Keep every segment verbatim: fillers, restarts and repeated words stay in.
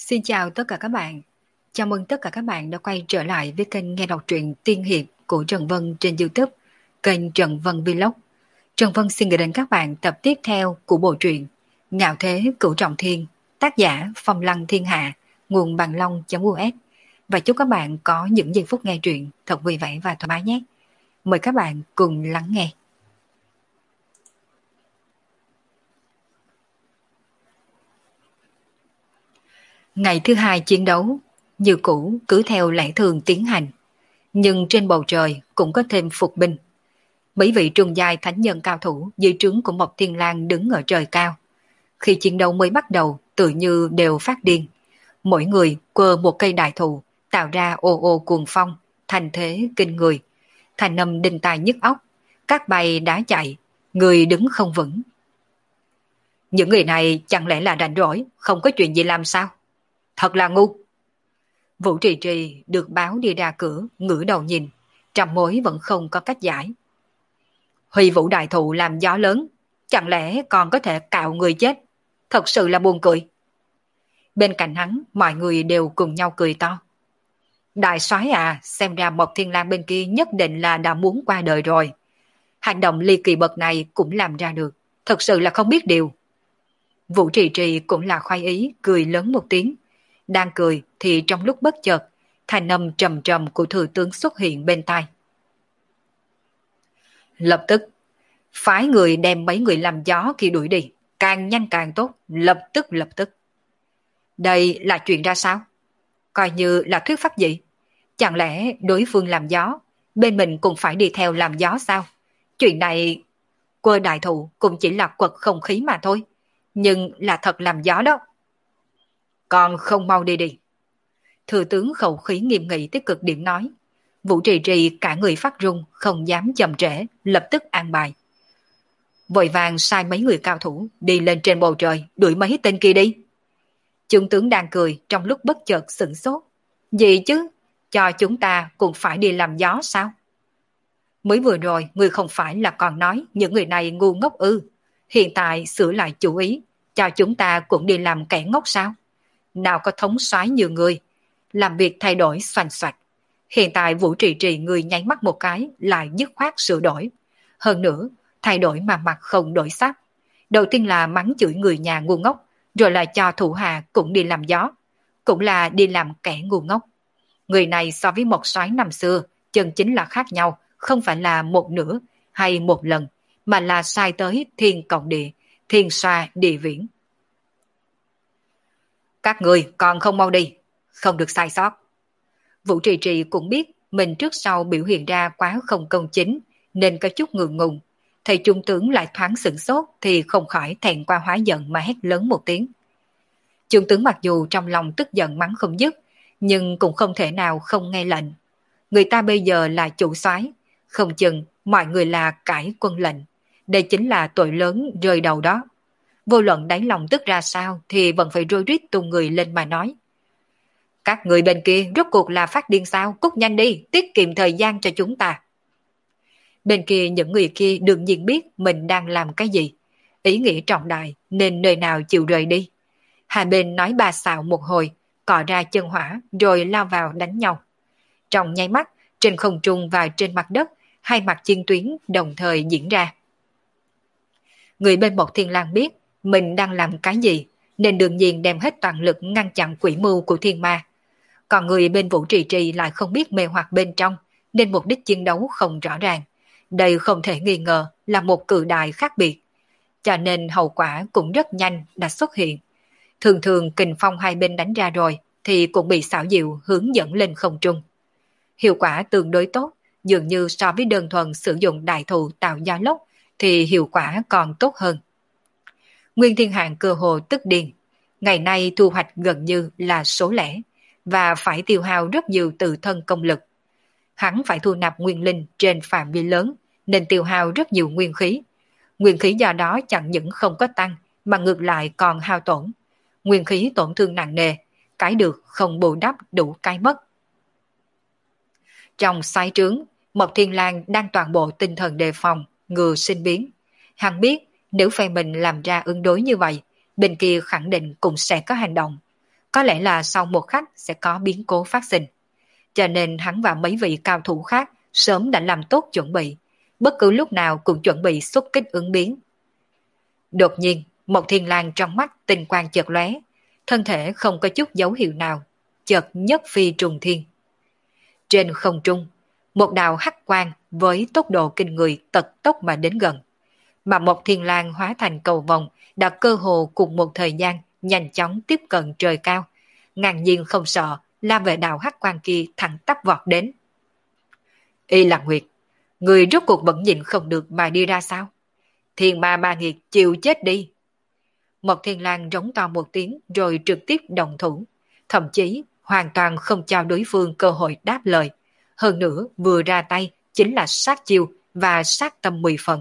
Xin chào tất cả các bạn. Chào mừng tất cả các bạn đã quay trở lại với kênh nghe đọc truyện tiên hiệp của Trần Vân trên YouTube, kênh Trần Vân Vlog. Trần Vân xin gửi đến các bạn tập tiếp theo của bộ truyện Ngạo Thế Cửu Trọng Thiên, tác giả Phong Lăng Thiên Hạ, nguồn bằng long.us. Và chúc các bạn có những giây phút nghe truyện thật vui vẻ và thoải mái nhé. Mời các bạn cùng lắng nghe. Ngày thứ hai chiến đấu, như cũ cứ theo lẽ thường tiến hành. Nhưng trên bầu trời cũng có thêm phục binh. Mấy vị trung giai thánh nhân cao thủ dưới trướng của Mộc Thiên Lang đứng ở trời cao. Khi chiến đấu mới bắt đầu, tự như đều phát điên. Mỗi người quơ một cây đại thụ, tạo ra ô ô cuồng phong, thành thế kinh người. Thành âm đinh tai nhức óc, các bay đá chạy, người đứng không vững. Những người này chẳng lẽ là rảnh rỗi, không có chuyện gì làm sao? Thật là ngu. Vũ Trì Trì được báo đi ra cửa, ngửa đầu nhìn, trăm mối vẫn không có cách giải. Huy Vũ đại thụ làm gió lớn, chẳng lẽ còn có thể cạo người chết? Thật sự là buồn cười. Bên cạnh hắn, mọi người đều cùng nhau cười to. Đại soái à, xem ra Mộc Thiên Lang bên kia nhất định là đã muốn qua đời rồi. Hành động ly kỳ bậc này cũng làm ra được, thật sự là không biết điều. Vũ Trì Trì cũng là khoái ý, cười lớn một tiếng. Đang cười thì trong lúc bất chợt, thanh âm trầm trầm của thừa tướng xuất hiện bên tai. Lập tức, phái người đem mấy người làm gió khi đuổi đi, càng nhanh càng tốt, lập tức lập tức. Đây là chuyện ra sao? Coi như là thuyết pháp gì? Chẳng lẽ đối phương làm gió, bên mình cũng phải đi theo làm gió sao? Chuyện này, quơ đại thụ cũng chỉ là quật không khí mà thôi, nhưng là thật làm gió đó. Còn không mau đi đi. Thừa tướng khẩu khí nghiêm nghị tới cực điểm nói. Vũ Trì Trì cả người phát run, không dám chậm trễ, lập tức an bài. Vội vàng sai mấy người cao thủ đi lên trên bầu trời, đuổi mấy tên kia đi. Trung tướng đang cười, trong lúc bất chợt sửng sốt. Gì chứ? Cho chúng ta cũng phải đi làm gió sao? Mới vừa rồi, người không phải là còn nói những người này ngu ngốc ư? Hiện tại sửa lại chủ ý, cho chúng ta cũng đi làm kẻ ngốc sao? Nào có thống soái nhiều người, làm việc thay đổi xoành xoạch. Hiện tại Vũ Trì Trì người nháy mắt một cái lại dứt khoát sửa đổi. Hơn nữa, thay đổi mà mặt không đổi sắc. Đầu tiên là mắng chửi người nhà ngu ngốc, rồi là cho thủ hạ cũng đi làm gió. Cũng là đi làm kẻ ngu ngốc. Người này so với một soái năm xưa, chân chính là khác nhau, không phải là một nửa hay một lần, mà là sai tới thiên cộng địa, thiên xoa địa viễn. Các người còn không mau đi, không được sai sót. Vũ Trì Trì cũng biết mình trước sau biểu hiện ra quá không công chính, nên có chút ngượng ngùng. Thầy trung tướng lại thoáng sửng sốt thì không khỏi thẹn qua hóa giận mà hét lớn một tiếng. Trung tướng mặc dù trong lòng tức giận mắng không dứt, nhưng cũng không thể nào không nghe lệnh. Người ta bây giờ là chủ soái, không chừng mọi người là cãi quân lệnh. Đây chính là tội lớn rơi đầu đó. Vô luận đáy lòng tức ra sao thì vẫn phải rối rít tung người lên mà nói. Các người bên kia rốt cuộc là phát điên sao, cút nhanh đi, tiết kiệm thời gian cho chúng ta. Bên kia những người kia đương nhiên biết mình đang làm cái gì. Ý nghĩa trọng đại nên nơi nào chịu rời đi. Hai bên nói ba xạo một hồi, cọ ra chân hỏa rồi lao vào đánh nhau. Trong nháy mắt, trên không trung và trên mặt đất, hai mặt chiến tuyến đồng thời diễn ra. Người bên Mộc Thiên Lang biết mình đang làm cái gì, nên đương nhiên đem hết toàn lực ngăn chặn quỷ mưu của thiên ma. Còn người bên Vũ Trì Trì lại không biết mê hoặc bên trong, nên mục đích chiến đấu không rõ ràng. Đây không thể nghi ngờ là một cự đại khác biệt. Cho nên hậu quả cũng rất nhanh đã xuất hiện. Thường thường kình phong hai bên đánh ra rồi, thì cũng bị xảo diệu hướng dẫn lên không trung. Hiệu quả tương đối tốt, dường như so với đơn thuần sử dụng đại thụ tạo gió lốc, thì hiệu quả còn tốt hơn. Nguyên Thiên Hạng cơ hồ tức điên. Ngày nay thu hoạch gần như là số lẻ, và phải tiêu hao rất nhiều tự thân công lực. Hắn phải thu nạp nguyên linh trên phạm vi lớn, nên tiêu hao rất nhiều nguyên khí. Nguyên khí do đó chẳng những không có tăng, mà ngược lại còn hao tổn. Nguyên khí tổn thương nặng nề, cái được không bù đắp đủ cái mất. Trong xoáy trướng, Mộc Thiên Lang đang toàn bộ tinh thần đề phòng, ngừa sinh biến. Hắn biết nếu phe mình làm ra ứng đối như vậy, bên kia khẳng định cũng sẽ có hành động. có lẽ là sau một khắc sẽ có biến cố phát sinh. Cho nên hắn và mấy vị cao thủ khác sớm đã làm tốt chuẩn bị, bất cứ lúc nào cũng chuẩn bị xuất kích ứng biến. Đột nhiên, một thiên lang trong mắt tinh quang chợt lóe, thân thể không có chút dấu hiệu nào, chợt nhất phi trùng thiên. Trên không trung, một đạo hắc quang với tốc độ kinh người tật tốc mà đến gần, mà một thiên lang hóa thành cầu vồng đã cơ hồ cùng một thời gian nhanh chóng tiếp cận trời cao, ngang nhiên không sợ, la về đạo hắc quang kia thẳng tắp vọt đến. Y Lạc Nguyệt, người rốt cuộc vẫn nhìn không được mà đi ra sao? Thiên ma ma nghiệt chịu chết đi. Một thiên lang rống to một tiếng rồi trực tiếp động thủ, thậm chí hoàn toàn không cho đối phương cơ hội đáp lời. Hơn nữa vừa ra tay chính là sát chiêu và sát tâm mười phần.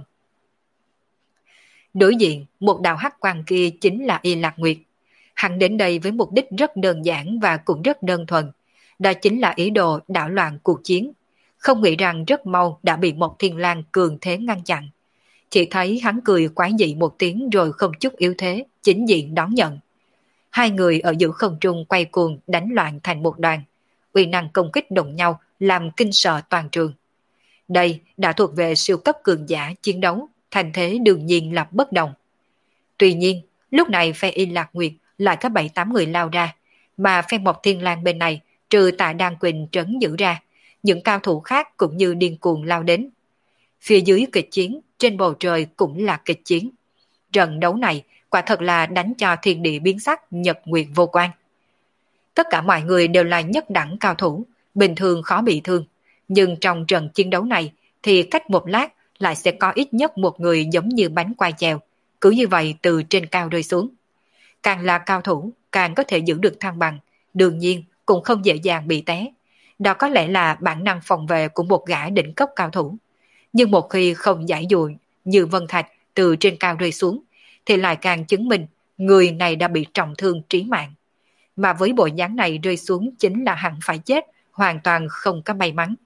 Đối diện một đạo hắc quang kia chính là Y Lạc Nguyệt. Hắn đến đây với mục đích rất đơn giản và cũng rất đơn thuần. Đó chính là ý đồ đảo loạn cuộc chiến. Không nghĩ rằng rất mau đã bị một thiên lang cường thế ngăn chặn. Chỉ thấy hắn cười quái dị một tiếng rồi không chút yếu thế, chính diện đón nhận. Hai người ở giữa không trung quay cuồng đánh loạn thành một đoàn. Uy năng công kích đụng nhau làm kinh sợ toàn trường. Đây đã thuộc về siêu cấp cường giả chiến đấu, thành thế đương nhiên là bất đồng. Tuy nhiên, lúc này phe Y Lạc Nguyệt lại có bảy tám người lao ra, mà phe Mộc Thiên Lang bên này trừ Tạ Đan Quỳnh trấn giữ ra, những cao thủ khác cũng như điên cuồng lao đến. Phía dưới kịch chiến, trên bầu trời cũng là kịch chiến. Trận đấu này quả thật là đánh cho thiên địa biến sắc, nhật nguyệt vô quan. Tất cả mọi người đều là nhất đẳng cao thủ, bình thường khó bị thương. Nhưng trong trận chiến đấu này thì cách một lát lại sẽ có ít nhất một người giống như bánh quai chèo, cứ như vậy từ trên cao rơi xuống. Càng là cao thủ, càng có thể giữ được thăng bằng, đương nhiên cũng không dễ dàng bị té. Đó có lẽ là bản năng phòng vệ của một gã đỉnh cấp cao thủ. Nhưng một khi không giải dụi như Vân Thạch từ trên cao rơi xuống, thì lại càng chứng minh người này đã bị trọng thương trí mạng. Mà với bộ dáng này rơi xuống chính là hẳn phải chết, hoàn toàn không có may mắn.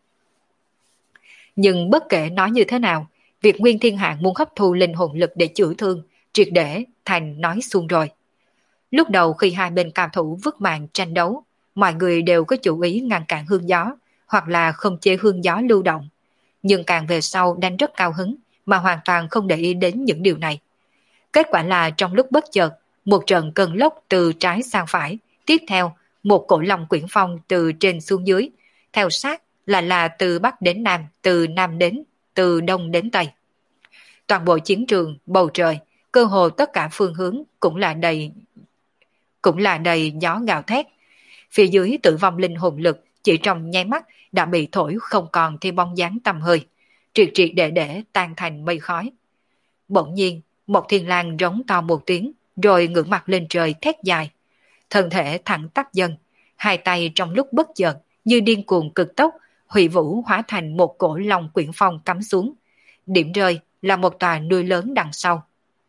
Nhưng bất kể nói như thế nào, việc Nguyên Thiên Hạng muốn hấp thu linh hồn lực để chữa thương, triệt để thành nói suông rồi. Lúc đầu khi hai bên cao thủ vứt mạng tranh đấu, mọi người đều có chủ ý ngăn cản hương gió, hoặc là không chế hương gió lưu động. Nhưng càng về sau đánh rất cao hứng, mà hoàn toàn không để ý đến những điều này. Kết quả là trong lúc bất chợt, một trận cơn lốc từ trái sang phải, tiếp theo một cổ long quyển phong từ trên xuống dưới, theo sát là là từ Bắc đến Nam, từ Nam đến, từ Đông đến Tây. Toàn bộ chiến trường, bầu trời, cơ hồ tất cả phương hướng cũng là đầy cũng là đầy gió gào thét. Phía dưới tử vong linh hồn lực chỉ trong nháy mắt đã bị thổi không còn thêm bóng dáng tăm hơi, triệt triệt để để tan thành mây khói. Bỗng nhiên, một thiên lang rống to một tiếng, rồi ngửa mặt lên trời thét dài. Thân thể thẳng tắp dần, hai tay trong lúc bất chợt như điên cuồng cực tốc, hủy vũ hóa thành một cổ long quyển phong cắm xuống. Điểm rơi là một tòa núi lớn đằng sau.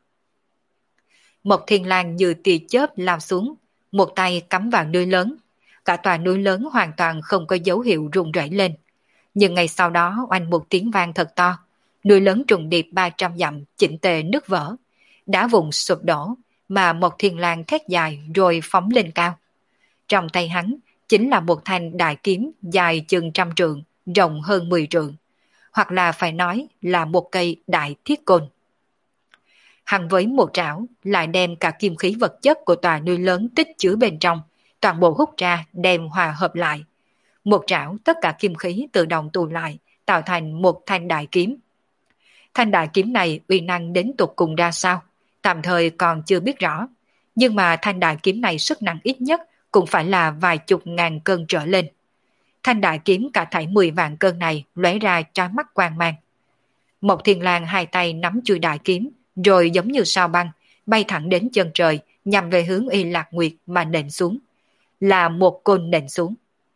Một thiên lang như tia chớp lao xuống, một tay cắm vào núi lớn. Cả tòa núi lớn hoàn toàn không có dấu hiệu rung rẩy lên. Nhưng ngày sau đó oanh một tiếng vang thật to, núi lớn trùng điệp ba trăm dặm chỉnh tề nứt vỡ, đá vùng sụp đổ, mà một thiên lang thét dài rồi phóng lên cao. Trong tay hắn chính là một thanh đại kiếm dài chừng trăm trượng, rộng hơn mười trượng, hoặc là phải nói là một cây đại thiết côn. Hắn với một trảo lại đem cả kim khí vật chất của tòa núi lớn tích chứa bên trong, toàn bộ hút ra đem hòa hợp lại. Một trảo tất cả kim khí tự động tụ lại, tạo thành một thanh đại kiếm. Thanh đại kiếm này uy năng đến tột cùng ra sao, tạm thời còn chưa biết rõ. Nhưng mà thanh đại kiếm này sức nặng ít nhất cũng phải là vài chục ngàn cân trở lên. Thanh đại kiếm cả thảy mười vạn cân này lóe ra chói mắt quang mang. Một thiên lang hai tay nắm chuôi đại kiếm, rồi giống như sao băng, bay thẳng đến chân trời, nhằm về hướng Y Lạc Nguyệt mà nện xuống. Là một côn nện xuống.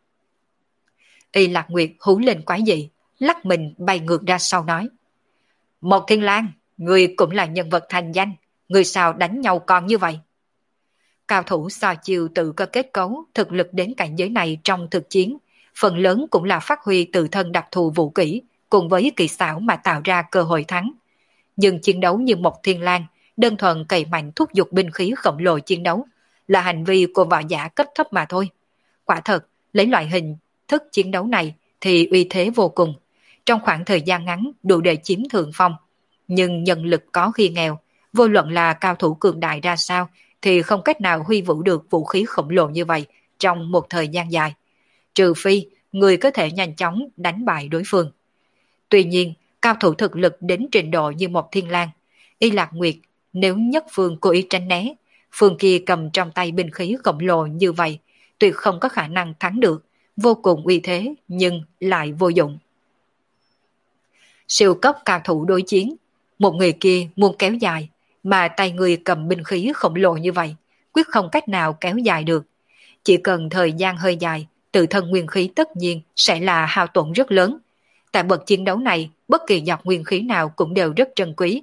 Y Lạc Nguyệt hú lên quái dị, lắc mình bay ngược ra sau nói. Một thiên lang, người cũng là nhân vật thành danh, người sao đánh nhau còn như vậy? Cao thủ so chiêu tự có kết cấu, thực lực đến cảnh giới này trong thực chiến, phần lớn cũng là phát huy tự thân đặc thù vũ kỹ, cùng với kỳ xảo mà tạo ra cơ hội thắng. Nhưng chiến đấu như một thiên lang, đơn thuần cày mạnh thúc giục binh khí khổng lồ chiến đấu, là hành vi của võ giả cấp thấp mà thôi. Quả thật, lấy loại hình thức chiến đấu này thì uy thế vô cùng. Trong khoảng thời gian ngắn đủ để chiếm thượng phong. Nhưng nhân lực có khi nghèo, vô luận là cao thủ cường đại ra sao thì không cách nào huy vũ được vũ khí khổng lồ như vậy trong một thời gian dài. Trừ phi, người có thể nhanh chóng đánh bại đối phương. Tuy nhiên, cao thủ thực lực đến trình độ như một thiên lang, Y Lạc Nguyệt, nếu nhất phương cố ý tránh né, phương kia cầm trong tay binh khí khổng lồ như vậy, tuyệt không có khả năng thắng được, vô cùng uy thế nhưng lại vô dụng. Siêu cấp cao thủ đối chiến, một người kia muốn kéo dài, mà tay người cầm binh khí khổng lồ như vậy, quyết không cách nào kéo dài được. Chỉ cần thời gian hơi dài, tự thân nguyên khí tất nhiên sẽ là hao tổn rất lớn. Tại bậc chiến đấu này, bất kỳ giọt nguyên khí nào cũng đều rất trân quý.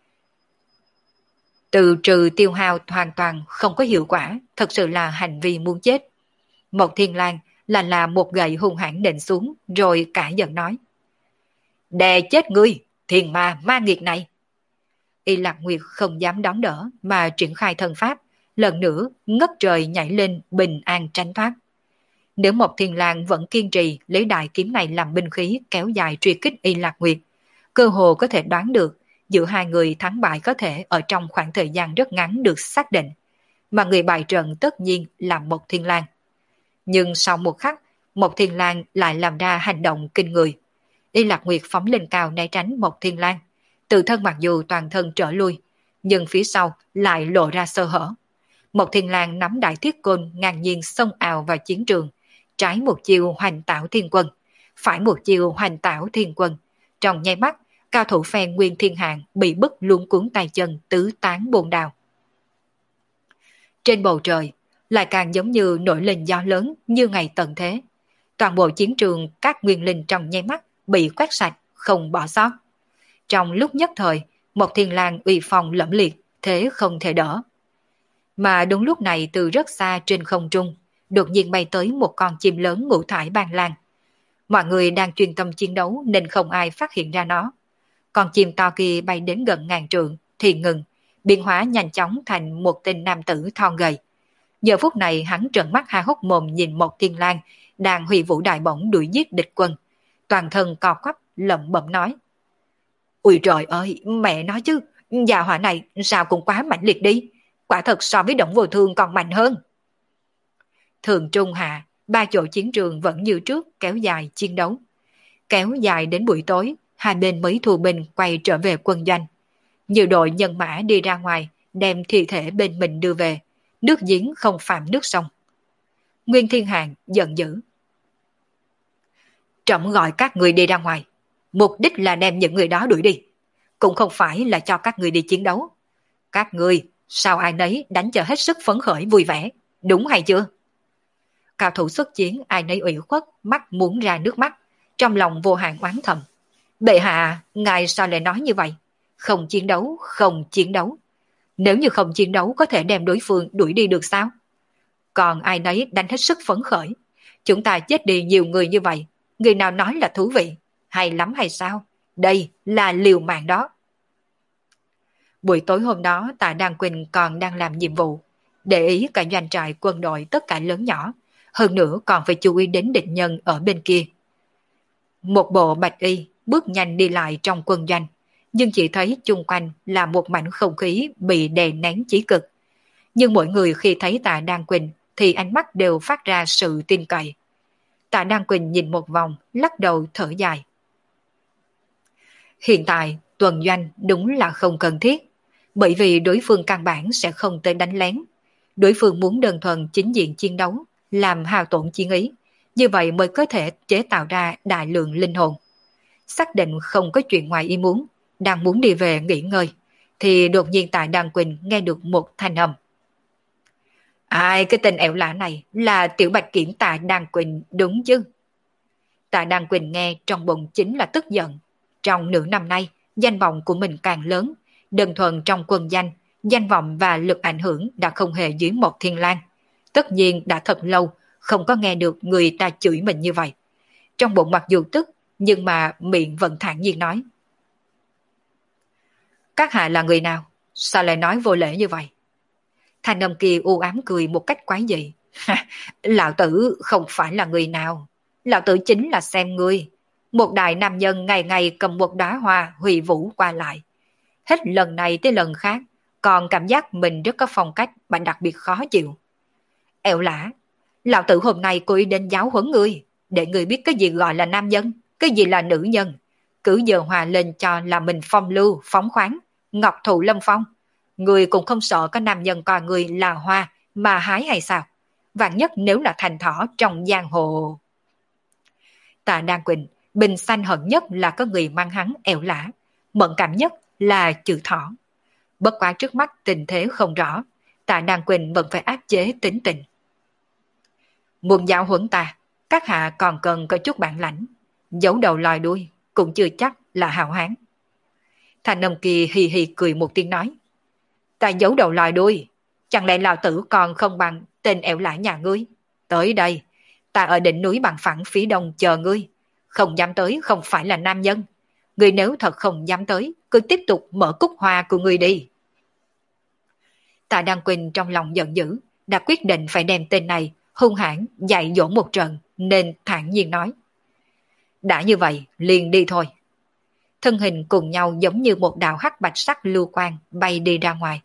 Từ trừ tiêu hao hoàn toàn không có hiệu quả, thật sự là hành vi muốn chết. Một Thiên Lang là là một gậy hung hãn nện xuống, rồi cả giận nói. Đè chết ngươi, thiên ma ma nghiệt này. Y Lạc Nguyệt không dám đón đỡ mà triển khai thân pháp, lần nữa ngất trời nhảy lên bình an tránh thoát. Nếu một Thiên Lang vẫn kiên trì lấy đại kiếm này làm binh khí kéo dài truy kích Y Lạc Nguyệt, cơ hồ có thể đoán được giữa hai người thắng bại có thể ở trong khoảng thời gian rất ngắn được xác định, mà người bại trận tất nhiên là một Thiên Lang. Nhưng sau một khắc, một Thiên Lang lại làm ra hành động kinh người. Y Lạc Nguyệt phóng lên cao né tránh một Thiên Lang, tự thân mặc dù toàn thân trở lui, nhưng phía sau lại lộ ra sơ hở. Một Thiên Lang nắm đại thiết côn ngang nhiên xông ào vào chiến trường, trái một chiêu hoành tảo thiên quân, phải một chiêu hoành tảo thiên quân. Trong nháy mắt, cao thủ phe Nguyên Thiên Hạng bị bức luống cuốn tay chân tứ tán bồn đào. Trên bầu trời, lại càng giống như nổi lên gió lớn như ngày tận thế. Toàn bộ chiến trường các nguyên linh trong nháy mắt bị quét sạch, không bỏ sót. Trong lúc nhất thời, một Thiên Lang uy phong lẫm liệt, thế không thể đỡ. Mà đúng lúc này từ rất xa trên không trung, đột nhiên bay tới một con chim lớn ngũ thải ban lan. Mọi người đang chuyên tâm chiến đấu nên không ai phát hiện ra nó. Con chim to kia bay đến gần ngàn trượng thì ngừng, biến hóa nhanh chóng thành một tên nam tử thon gầy. Giờ phút này hắn trợn mắt há hốc mồm nhìn một Thiên Lang đang huy vũ đại bổng đuổi giết địch quân. Toàn thân co quắp lẩm bẩm nói. Ui trời ơi, mẹ nói chứ, già hỏa này sao cũng quá mạnh liệt đi. Quả thật so với Động Vô Thương còn mạnh hơn. Thường trung hạ, ba chỗ chiến trường vẫn như trước kéo dài chiến đấu. Kéo dài đến buổi tối, hai bên mới thu binh quay trở về quân doanh. Nhiều đội nhân mã đi ra ngoài, đem thi thể bên mình đưa về. Nước giếng không phạm nước sông. Nguyên Thiên Hạng giận dữ. Trẫm gọi các người đi ra ngoài. Mục đích là đem những người đó đuổi đi. Cũng không phải là cho các người đi chiến đấu. Các người, sao ai nấy đánh cho hết sức phấn khởi vui vẻ. Đúng hay chưa? Cao thủ xuất chiến ai nấy ủy khuất, mắt muốn ra nước mắt. Trong lòng vô hạn oán thầm. Bệ hạ, ngài sao lại nói như vậy? Không chiến đấu, không chiến đấu. Nếu như không chiến đấu có thể đem đối phương đuổi đi được sao? Còn ai nấy đánh hết sức phấn khởi. Chúng ta chết đi nhiều người như vậy. Người nào nói là thú vị? Hay lắm hay sao? Đây là liều mạng đó. Buổi tối hôm đó Tạ Đan Quỳnh còn đang làm nhiệm vụ. Để ý cả doanh trại quân đội tất cả lớn nhỏ. Hơn nữa còn phải chú ý đến địch nhân ở bên kia. Một bộ bạch y bước nhanh đi lại trong quân doanh. Nhưng chỉ thấy chung quanh là một mảnh không khí bị đè nén chí cực. Nhưng mỗi người khi thấy Tạ Đan Quỳnh thì ánh mắt đều phát ra sự tin cậy. Tạ Đan Quỳnh nhìn một vòng, lắc đầu thở dài. Hiện tại, tuần doanh đúng là không cần thiết, bởi vì đối phương căn bản sẽ không tới đánh lén. Đối phương muốn đơn thuần chính diện chiến đấu, làm hao tổn chiến ý, như vậy mới có thể chế tạo ra đại lượng linh hồn. Xác định không có chuyện ngoài ý muốn, đang muốn đi về nghỉ ngơi, thì đột nhiên Tạ Đan Quỳnh nghe được một thanh âm. Ai, cái tên ẻo lạ này là Tiểu Bạch Kiểm Tạ Đan Quỳnh đúng chứ? Tạ Đan Quỳnh nghe trong bụng chính là tức giận. Trong nửa năm nay, danh vọng của mình càng lớn, đơn thuần trong quân danh, danh vọng và lực ảnh hưởng đã không hề dưới một Thiên Lang. Tất nhiên đã thật lâu không có nghe được người ta chửi mình như vậy. Trong bụng mặc dù tức, nhưng mà miệng vẫn thản nhiên nói. Các hạ là người nào? Sao lại nói vô lễ như vậy? Thanh âm kia u ám cười một cách quái dị. Lão tử không phải là người nào. Lão tử chính là xem ngươi. Một đại nam nhân ngày ngày cầm một đóa hoa huy vũ qua lại. Hết lần này tới lần khác, còn cảm giác mình rất có phong cách mà đặc biệt khó chịu. Ẻo lả, lão tử hôm nay cố ý đến giáo huấn ngươi, để ngươi biết cái gì gọi là nam nhân, cái gì là nữ nhân. Cứ giờ hòa lên cho là mình phong lưu, phóng khoáng, ngọc thụ lâm phong. Ngươi cũng không sợ có nam nhân coi ngươi là hoa mà hái hay sao? Vạn nhất nếu là thành thỏ trong giang hồ. Tạ Đan Quỳnh, bình xanh hận nhất là có người mang hắn ẻo lả, mẫn cảm nhất là chữ thỏ. Bất quá trước mắt tình thế không rõ, Tạ Đan Quỳnh vẫn phải áp chế tính tình. Muốn giáo huấn ta, các hạ còn cần có chút bản lãnh, giấu đầu lòi đuôi cũng chưa chắc là hào hán. Thanh âm kia hì hì cười một tiếng nói, ta giấu đầu lòi đuôi, chẳng lẽ lão tử còn không bằng tên ẻo lả nhà ngươi? Tới đây, ta ở đỉnh núi bằng phẳng phía đông chờ ngươi, không dám tới không phải là nam nhân. Ngươi nếu thật không dám tới, cứ tiếp tục mở cúc hoa của ngươi đi. Tạ Đăng Quỳnh trong lòng giận dữ, đã quyết định phải đem tên này hung hãn dạy dỗ một trận, nên thản nhiên nói. Đã như vậy, liền đi thôi. Thân hình cùng nhau giống như một đạo hắc bạch sắc lưu quang bay đi ra ngoài.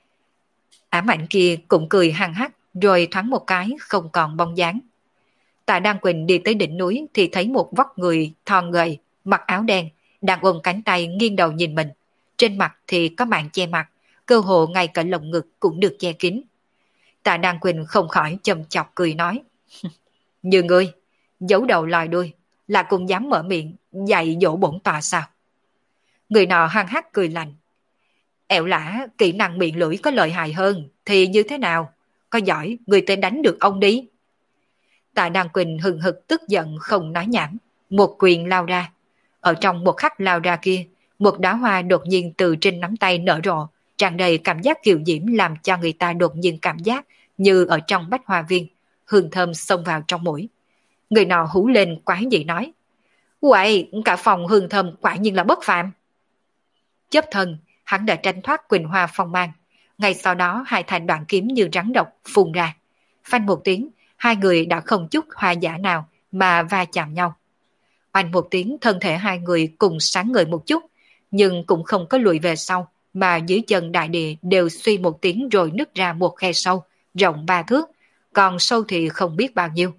Ám ảnh kia cũng cười hăng hắc, rồi thoáng một cái không còn bóng dáng. Tạ Đăng Quỳnh đi tới đỉnh núi thì thấy một vóc người thon gầy, mặc áo đen, đang ôm cánh tay nghiêng đầu nhìn mình. Trên mặt thì có màn che mặt, cơ hồ ngay cả lồng ngực cũng được che kín. Tạ Đăng Quỳnh không khỏi châm chọc cười nói. Như ngươi, giấu đầu lòi đuôi, là cũng dám mở miệng dạy dỗ bổn tọa sao? Người nọ hăng hắc cười lạnh. Ẻo lả, kỹ năng miệng lưỡi có lợi hại hơn thì như thế nào? Có giỏi, người tên đánh được ông đi. Tạ Đăng Quỳnh hừng hực tức giận không nói nhảm, một quyền lao ra. Ở trong một khắc lao ra kia, một đóa hoa đột nhiên từ trên nắm tay nở rộ, tràn đầy cảm giác kiều diễm làm cho người ta đột nhiên cảm giác như ở trong bách hoa viên, hương thơm xông vào trong mũi. Người nọ hú lên quái dị nói. Uầy, cả phòng hương thơm quả nhiên là bất phàm. Chớp thân, hắn đã tranh thoát Quỳnh Hoa phong mang. Ngay sau đó hai thanh đoạn kiếm như rắn độc phun ra. Phanh một tiếng, hai người đã không chút hoa giả nào mà va chạm nhau. Oanh một tiếng, thân thể hai người cùng sáng ngời một chút, nhưng cũng không có lùi về sau, mà dưới chân đại địa đều suy một tiếng rồi nứt ra một khe sâu, rộng ba thước, còn sâu thì không biết bao nhiêu.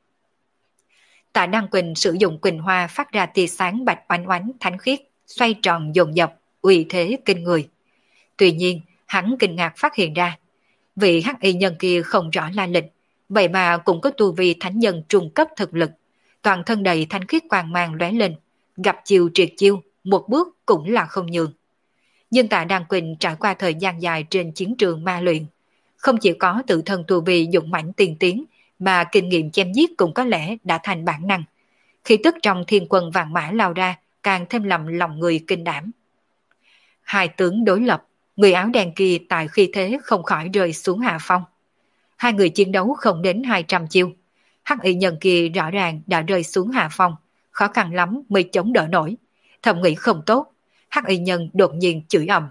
Tạ Đăng Quỳnh sử dụng Quỳnh Hoa phát ra tia sáng bạch oánh oánh thánh khiết, xoay tròn dồn dập, uy thế kinh người. Tuy nhiên, hắn kinh ngạc phát hiện ra, vị hắc y nhân kia không rõ la lịch, vậy mà cũng có tu vi thánh nhân trung cấp thực lực, toàn thân đầy thanh khiết quang mang lóe lên, gặp chiêu triệt chiêu, một bước cũng là không nhường. Nhưng Tạ Đăng Quỳnh trải qua thời gian dài trên chiến trường ma luyện, không chỉ có tự thân tu vi dũng mãnh tiên tiến, mà kinh nghiệm chém giết cũng có lẽ đã thành bản năng. Khi tức trong thiên quân vàng mã lao ra, càng thêm làm lòng người kinh đảm. Hai tướng đối lập, người áo đen kia tại khi thế không khỏi rơi xuống hạ phong. Hai người chiến đấu không đến hai trăm chiêu. Hắc y nhân kia rõ ràng đã rơi xuống hạ phong, khó khăn lắm mới chống đỡ nổi. Thầm nghĩ không tốt, hắc y nhân đột nhiên chửi ầm.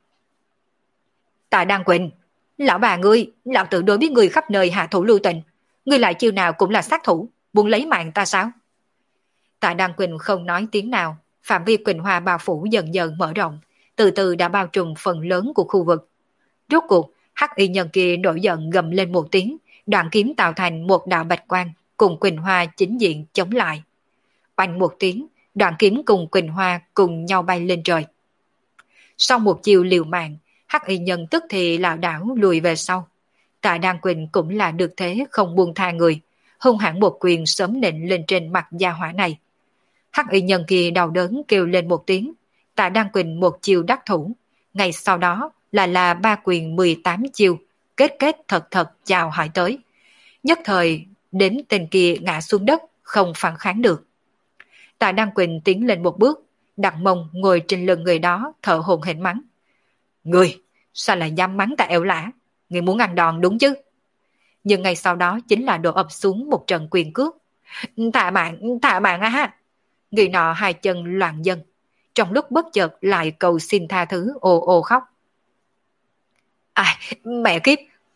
Tạ Đăng Quỳnh, lão bà ngươi, lão tự đối với người khắp nơi hạ thủ lưu tình. Ngươi lại chiêu nào cũng là sát thủ, muốn lấy mạng ta sao? Tạ Đăng Quỳnh không nói tiếng nào, phạm vi Quỳnh Hoa bao phủ dần dần mở rộng, từ từ đã bao trùm phần lớn của khu vực. Rốt cuộc, hắc y nhân kia nổi giận gầm lên một tiếng, đoạn kiếm tạo thành một đạo bạch quang, cùng Quỳnh Hoa chính diện chống lại. Oanh một tiếng, đoạn kiếm cùng Quỳnh Hoa cùng nhau bay lên trời. Sau một chiều liều mạng, hắc y nhân tức thì lảo đảo lùi về sau. Tạ Đăng Quỳnh cũng là được thế không buông tha người, hung hãn một quyền sớm nện lên trên mặt gia hỏa này. Hắc y nhân kia đau đớn kêu lên một tiếng, Tạ Đăng Quỳnh một chiều đắc thủ, ngay sau đó là là ba quyền mười tám chiều, kết kết thật thật chào hỏi tới. Nhất thời, đến tên kia ngã xuống đất, không phản kháng được. Tạ Đăng Quỳnh tiến lên một bước, đặt mông ngồi trên lưng người đó thở hổn hển mắng. Người, sao lại dám mắng ta ẻo lả? Người muốn ăn đòn đúng chứ? Nhưng ngay sau đó chính là đổ ập xuống một trận quyền cước. Thả mạng, thả mạng á ha! Người nọ hai chân loạn dân, trong lúc bất chợt lại cầu xin tha thứ ồ ồ khóc. Ai, mẹ kiếp,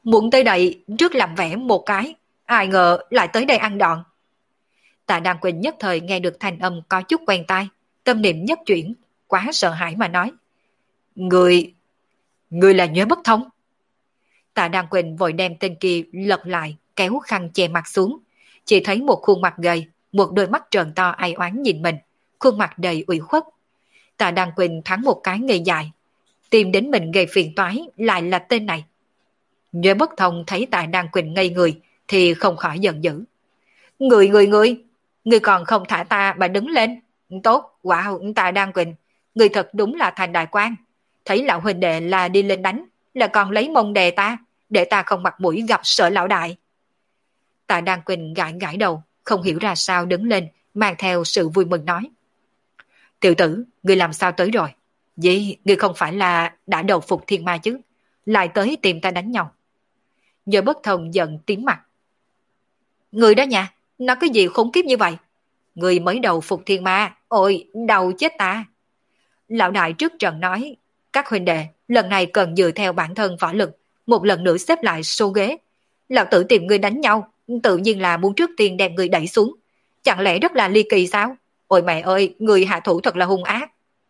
Muốn tới đây trước làm vẻ một cái, ai ngờ lại tới đây ăn đòn. Tạ Đan Quỳnh nhất thời nghe được thanh âm có chút quen tai, tâm niệm nhất chuyển, quá sợ hãi mà nói. Người, người là Nhuế Bất Thông. Tạ Đan Quỳnh vội đem tên kia lật lại, kéo khăn che mặt xuống. Chỉ thấy một khuôn mặt gầy, một đôi mắt tròn to ai oán nhìn mình, khuôn mặt đầy ủy khuất. Tạ Đan Quỳnh thắng một cái ngây dại, tìm đến mình gây phiền toái lại là tên này. Nhuế Bất Thông thấy Tạ Đan Quỳnh ngây người thì không khỏi giận dữ. Người người người, người còn không thả ta mà đứng lên. Tốt, wow, Tạ Đan Quỳnh, người thật đúng là thành đại quan. Thấy lão huynh đệ là đi lên đánh, là còn lấy mông đè ta, để ta không mặt mũi gặp sợ lão đại. Tạ Đan Quỳnh gãi gãi đầu, không hiểu ra sao đứng lên, mang theo sự vui mừng nói. Tiểu tử, người làm sao tới rồi? Gì, người không phải là đã đầu phục thiên ma chứ? Lại tới tìm ta đánh nhau. Nhờ Bất Thông giận tím mặt. Người đó nha, nó cái gì khốn kiếp như vậy? Người mới đầu phục thiên ma, ôi, đầu chết ta. Lão đại trước trận nói, các huynh đệ, lần này cần dựa theo bản thân võ lực, một lần nữa xếp lại số ghế. Lão tử tìm người đánh nhau, tự nhiên là muốn trước tiên đem người đẩy xuống. Chẳng lẽ rất là ly kỳ sao? Ôi mẹ ơi, người hạ thủ thật là hung ác.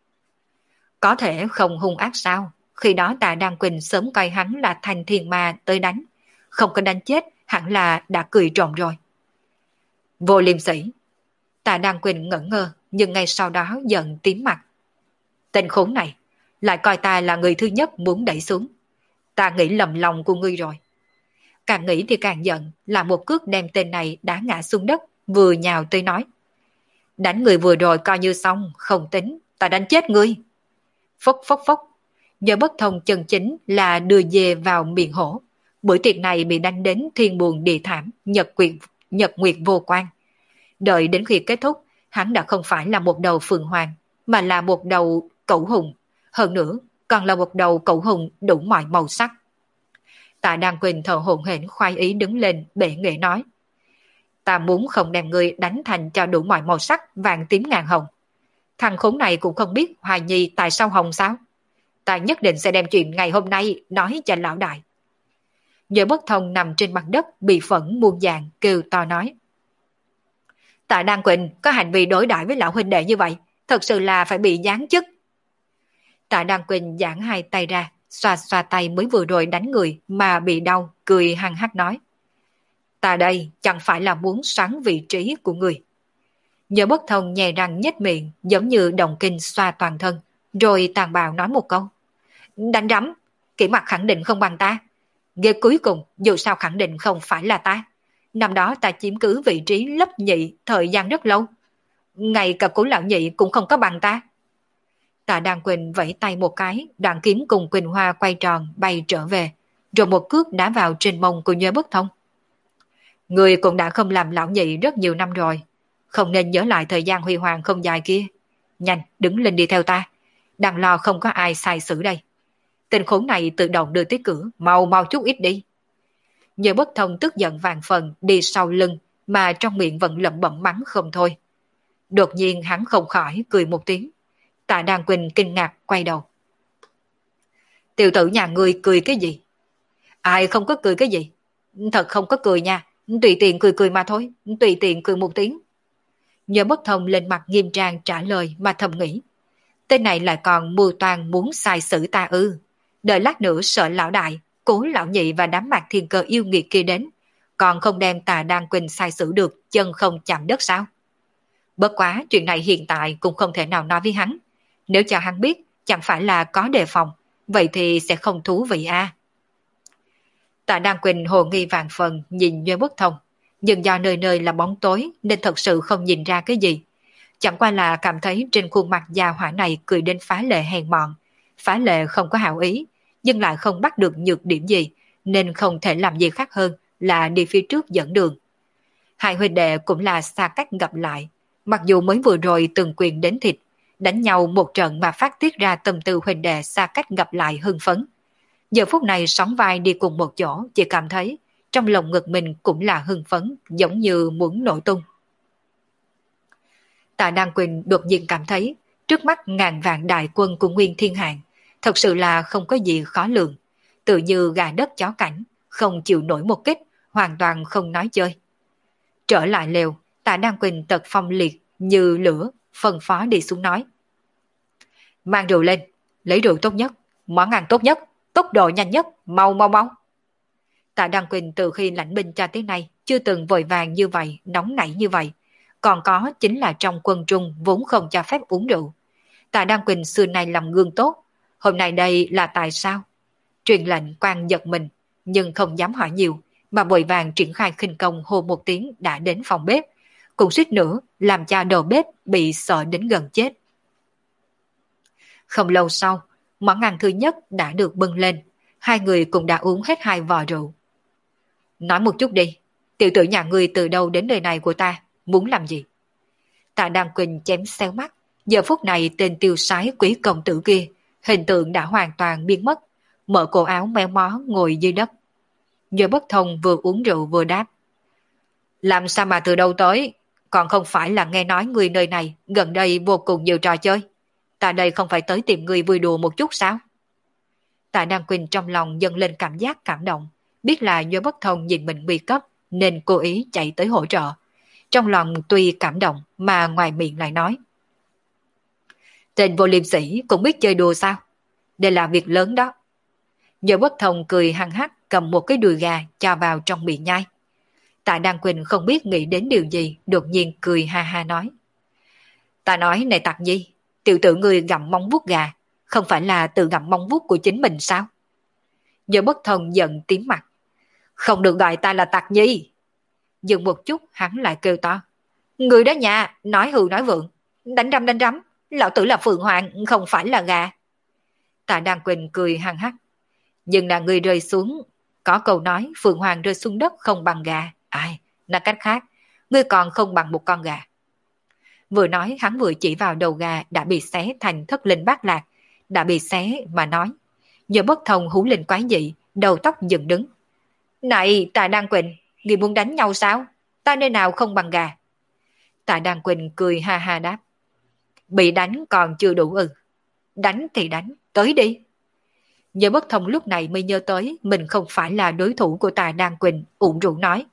Có thể không hung ác sao? Khi đó Tạ Đan Quỳnh sớm coi hắn là thành thiên ma tới đánh. Không có đánh chết, hẳn là đã cười trộm rồi. Vô liêm sỉ. Tạ Đan Quỳnh ngẩn ngơ, nhưng ngay sau đó giận tím mặt. Tên khốn này, lại coi ta là người thứ nhất muốn đẩy xuống. Ta nghĩ lầm lòng của ngươi rồi. Càng nghĩ thì càng giận, là một cước đem tên này đá ngã xuống đất, vừa nhào tới nói. Đánh người vừa rồi coi như xong, không tính, ta đánh chết ngươi. Phốc phốc phốc, giờ Bất Thông chân chính là đưa dê vào miệng hổ. Buổi tiệc này bị đánh đến thiên buồn địa thảm, nhật quyệt, nhật nguyệt vô quan. Đợi đến khi kết thúc, hắn đã không phải là một đầu phượng hoàng, mà là một đầu cẩu hùng. Hơn nữa, còn là một đầu cẩu hùng đủ mọi màu sắc. Tạ Đan Quỳnh thở hổn hển khoái ý đứng lên bệ nghệ nói. Ta muốn không đem ngươi đánh thành cho đủ mọi màu sắc vàng tím ngàn hồng. Thằng khốn này cũng không biết Hoài Nhi tại sao hồng sao? Ta nhất định sẽ đem chuyện ngày hôm nay nói cho lão đại. Nhớ Bất Thông nằm trên mặt đất bị phẫn muôn vàng kêu to nói. Tạ Đan Quỳnh có hành vi đối đãi với lão huynh đệ như vậy, thật sự là phải bị giáng chức. Tạ Đan Quỳnh giãn hai tay ra, xoa xoa tay mới vừa rồi đánh người mà bị đau, cười hăng hắc nói. Ta đây chẳng phải là muốn xoắn vị trí của người. Nhớ Bất Thông nhè răng nhếch miệng giống như đồng kinh xoa toàn thân, rồi tàn bạo nói một câu. Đánh rắm, kỹ mặt khẳng định không bằng ta. Ghê cuối cùng dù sao khẳng định không phải là ta. Năm đó ta chiếm cứ vị trí lấp nhị thời gian rất lâu. Ngay cả cố lão nhị cũng không có bằng ta. Tạ Đan Quỳnh vẫy tay một cái, đoạn kiếm cùng Quỳnh Hoa quay tròn bay trở về, rồi một cước đá vào trên mông của Nhớ Bất Thông. Người cũng đã không làm lão nhị rất nhiều năm rồi, không nên nhớ lại thời gian huy hoàng không dài kia. Nhanh, đứng lên đi theo ta, đang lo không có ai sai xử đây. Tên khốn này tự động đưa tới cửa, mau mau chút ít đi. Nhớ Bất Thông tức giận vàng phần đi sau lưng, mà trong miệng vẫn lẩm bẩm mắng không thôi. Đột nhiên hắn không khỏi cười một tiếng. Tạ Đan Quỳnh kinh ngạc quay đầu. Tiểu tử nhà ngươi cười cái gì? Ai không có cười cái gì? Thật không có cười nha, tùy tiện cười cười mà thôi, tùy tiện cười một tiếng. Nhớ Bất Thông lên mặt nghiêm trang trả lời mà thầm nghĩ. Tên này lại còn mưu toan muốn sai xử ta ư. Đợi lát nữa sợ lão đại, cố lão nhị và đám Mạc Thiên Cơ yêu nghiệt kia đến, còn không đem Tạ Đan Quỳnh sai xử được, chân không chạm đất sao? Bất quá chuyện này hiện tại cũng không thể nào nói với hắn. Nếu cho hắn biết chẳng phải là có đề phòng, vậy thì sẽ không thú vị a. À. Tạ Đan Quỳnh hồ nghi vàng phần nhìn Nhớ Bất Thông, nhưng do nơi nơi là bóng tối nên thật sự không nhìn ra cái gì. Chẳng qua là cảm thấy trên khuôn mặt già hỏa này cười đến phá lệ hèn mọn, phá lệ không có hảo ý, nhưng lại không bắt được nhược điểm gì, nên không thể làm gì khác hơn là đi phía trước dẫn đường. Hai huynh đệ cũng là xa cách gặp lại, mặc dù mới vừa rồi từng quyền đến thịt, đánh nhau một trận mà phát tiết ra tâm tư huynh đệ xa cách gặp lại hưng phấn. Giờ phút này sóng vai đi cùng một chỗ, chỉ cảm thấy trong lòng ngực mình cũng là hưng phấn, giống như muốn nổ tung. Tạ Đan Quỳnh đột nhiên cảm thấy trước mắt ngàn vạn đại quân của Nguyên Thiên Hạng thật sự là không có gì khó lường, tự như gà đất chó cảnh, không chịu nổi một kích, hoàn toàn không nói chơi. Trở lại lều, Tạ Đan Quỳnh tật phong liệt như lửa, phân phó đi xuống nói. Mang rượu lên, lấy rượu tốt nhất, món ăn tốt nhất, tốc độ nhanh nhất, mau mau mau. Tạ Đăng Quỳnh từ khi lãnh binh cho tới nay chưa từng vội vàng như vậy, nóng nảy như vậy. Còn có chính là trong quân Trung vốn không cho phép uống rượu. Tạ Đăng Quỳnh xưa nay làm gương tốt, hôm nay đây là tại sao? Truyền lệnh quan giật mình, nhưng không dám hỏi nhiều, mà vội vàng triển khai khinh công hô một tiếng đã đến phòng bếp, cũng suýt nữa làm cho đầu bếp bị sợ đến gần chết. Không lâu sau, món ăn thứ nhất đã được bưng lên, hai người cũng đã uống hết hai vò rượu. Nói một chút đi, tiểu tử nhà ngươi từ đâu đến nơi này của ta, muốn làm gì? Tạ Đăng Quỳnh chém xéo mắt, giờ phút này tên tiêu sái quý công tử kia, hình tượng đã hoàn toàn biến mất, mở cổ áo méo mó ngồi dưới đất. Nhờ Bất Thông vừa uống rượu vừa đáp. Làm sao mà từ đâu tới, còn không phải là nghe nói người nơi này gần đây vô cùng nhiều trò chơi. Ta đây không phải tới tìm người vui đùa một chút sao? Tạ Đăng Quỳnh trong lòng dâng lên cảm giác cảm động, biết là do Bất Thông nhìn mình nguy cấp nên cố ý chạy tới hỗ trợ. Trong lòng tuy cảm động mà ngoài miệng lại nói. Tên vô liêm sĩ cũng biết chơi đùa sao? Đây là việc lớn đó. Do Bất Thông cười hăng hắc cầm một cái đùi gà cho vào trong miệng nhai. Tạ Đăng Quỳnh không biết nghĩ đến điều gì, đột nhiên cười ha ha nói. Ta nói này Tặc Nhi, tiểu tử ngươi gặm móng vuốt gà, không phải là tự gặm móng vuốt của chính mình sao? Do Bất Thông giận tím mặt. Không được gọi ta là Tặc Nhi. Dừng một chút hắn lại kêu to. Người đó nhà, nói hư nói vượng, đánh rắm đánh rắm, lão tử là Phượng Hoàng, không phải là gà. Tạ Đăng Quỳnh cười hăng hắc. Nhưng là người rơi xuống, có câu nói Phượng Hoàng rơi xuống đất không bằng gà. Ai, nói cách khác, ngươi còn không bằng một con gà. Vừa nói hắn vừa chỉ vào đầu gà đã bị xé thành thất linh bát lạc, đã bị xé mà nói. Giờ Bất Thông hú lên quái dị, đầu tóc dựng đứng. Này Tạ Đăng Quỳnh, ngươi muốn đánh nhau sao? Ta nơi nào không bằng gà? Tạ Đăng Quỳnh cười ha ha đáp. Bị đánh còn chưa đủ ư. Đánh thì đánh, tới đi. Giờ Bất Thông lúc này mới nhớ tới mình không phải là đối thủ của Tạ Đăng Quỳnh, ủ rũ nói.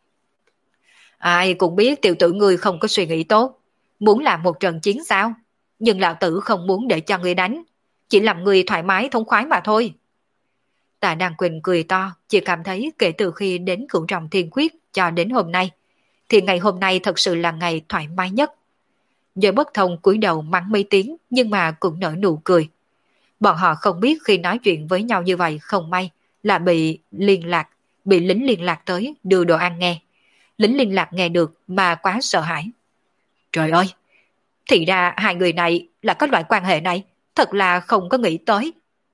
Ai cũng biết tiểu tử ngươi không có suy nghĩ tốt, muốn làm một trận chiến sao? Nhưng lão tử không muốn để cho ngươi đánh, chỉ làm ngươi thoải mái thống khoái mà thôi. Tạ Đăng Quỳnh cười to, chỉ cảm thấy kể từ khi đến Cửu Trọng Thiên Quyết cho đến hôm nay, thì ngày hôm nay thật sự là ngày thoải mái nhất. Giờ Bất Thông cúi đầu mắng mấy tiếng nhưng mà cũng nở nụ cười. Bọn họ không biết khi nói chuyện với nhau như vậy không may là bị liên lạc, bị lính liên lạc tới đưa đồ ăn nghe. Lính liên lạc nghe được mà quá sợ hãi. Trời ơi, thì ra hai người này là có loại quan hệ này, thật là không có nghĩ tới.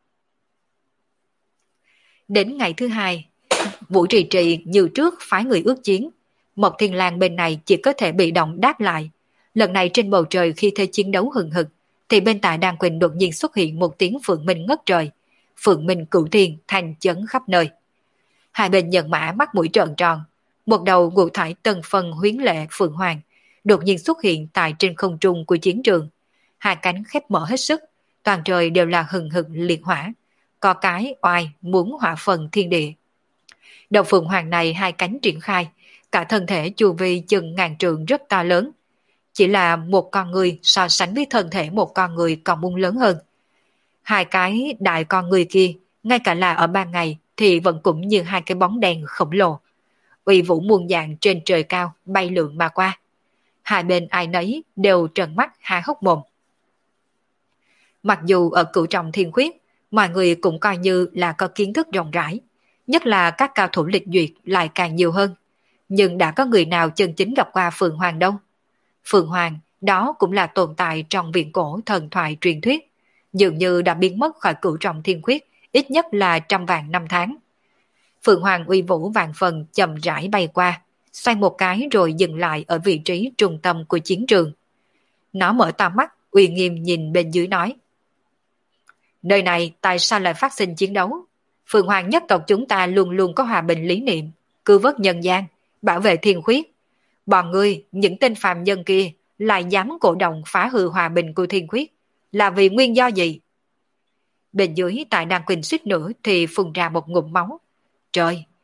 Đến ngày thứ hai, Vũ Trì Trì như trước phái người ước chiến. Mộc Thiên Lang bên này chỉ có thể bị động đáp lại. Lần này trên bầu trời khi thế chiến đấu hừng hực, thì bên Tạ Đăng Quỳnh đột nhiên xuất hiện một tiếng phượng minh ngất trời. Phượng minh cửu thiên thành chấn khắp nơi. Hai bên nhân mã mắt mũi trợn tròn. Một đầu ngũ thải tân phân huyến lệ Phượng Hoàng đột nhiên xuất hiện tại trên không trung của chiến trường. Hai cánh khép mở hết sức, toàn trời đều là hừng hực liệt hỏa. Có cái oai muốn hỏa phần thiên địa. Đầu Phượng Hoàng này hai cánh triển khai, cả thân thể chu vi chừng ngàn trượng rất to lớn. Chỉ là một con người so sánh với thân thể một con người còn muốn lớn hơn. Hai cái đại con người kia, ngay cả là ở ban ngày thì vẫn cũng như hai cái bóng đèn khổng lồ. Uy vũ muôn dạng trên trời cao bay lượn mà qua. Hai bên ai nấy đều trợn mắt há hốc mồm. Mặc dù ở Cửu Trọng Thiên Quyết, mọi người cũng coi như là có kiến thức rộng rãi, nhất là các cao thủ lịch duyệt lại càng nhiều hơn. Nhưng đã có người nào chân chính gặp qua Phượng Hoàng đâu? Phượng Hoàng, đó cũng là tồn tại trong viện cổ thần thoại truyền thuyết, dường như đã biến mất khỏi Cửu Trọng Thiên Quyết ít nhất là trăm vạn năm tháng. Phượng Hoàng uy vũ vạn phần chậm rãi bay qua, xoay một cái rồi dừng lại ở vị trí trung tâm của chiến trường. Nó mở to mắt, uy nghiêm nhìn bên dưới nói. Nơi này tại sao lại phát sinh chiến đấu? Phượng Hoàng nhất tộc chúng ta luôn luôn có hòa bình lý niệm, cứu vớt nhân gian, bảo vệ thiên khuyết. Bọn ngươi, những tên phàm nhân kia, lại dám cổ động phá hư hòa bình của thiên khuyết, là vì nguyên do gì? Bên dưới tại Đăng Quỳnh suýt nữa thì phun ra một ngụm máu. Trời,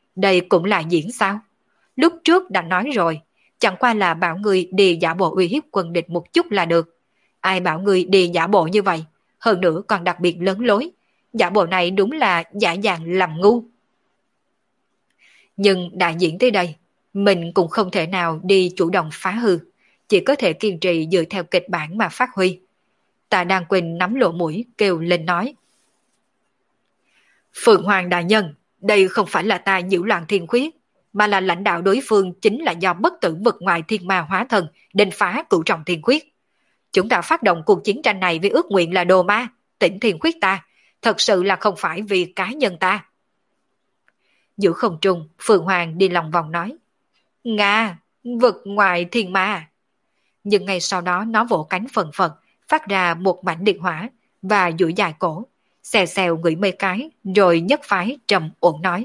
Đây cũng là diễn sao? Lúc trước đã nói rồi, chẳng qua là bảo ngươi đi giả bộ uy hiếp quân địch một chút là được. Ai bảo ngươi đi giả bộ như vậy, hơn nữa còn đặc biệt lớn lối. Giả bộ này đúng là giả dạng làm ngu. Nhưng đã diễn tới đây, mình cũng không thể nào đi chủ động phá hư, chỉ có thể kiên trì dựa theo kịch bản mà phát huy. Tạ Đan Quỳnh nắm lỗ mũi kêu lên nói. Phượng Hoàng đại nhân, đây không phải là ta nhiễu loạn thiên khuyết, mà là lãnh đạo đối phương chính là do bất tử vực ngoài thiên ma hóa thần đến phá cửu trọng thiên khuyết. Chúng ta phát động cuộc chiến tranh này với ước nguyện là đồ ma, tỉnh thiên khuyết ta, thật sự là không phải vì cá nhân ta. Giữa không trung, Phượng Hoàng đi lòng vòng nói. Nga, vực ngoài thiên ma. Nhưng ngay sau đó nó vỗ cánh phần phật, phát ra một mảnh điện hỏa và duỗi dài cổ, xèo xèo ngửi mấy cái, rồi nhất phái trầm ổn nói.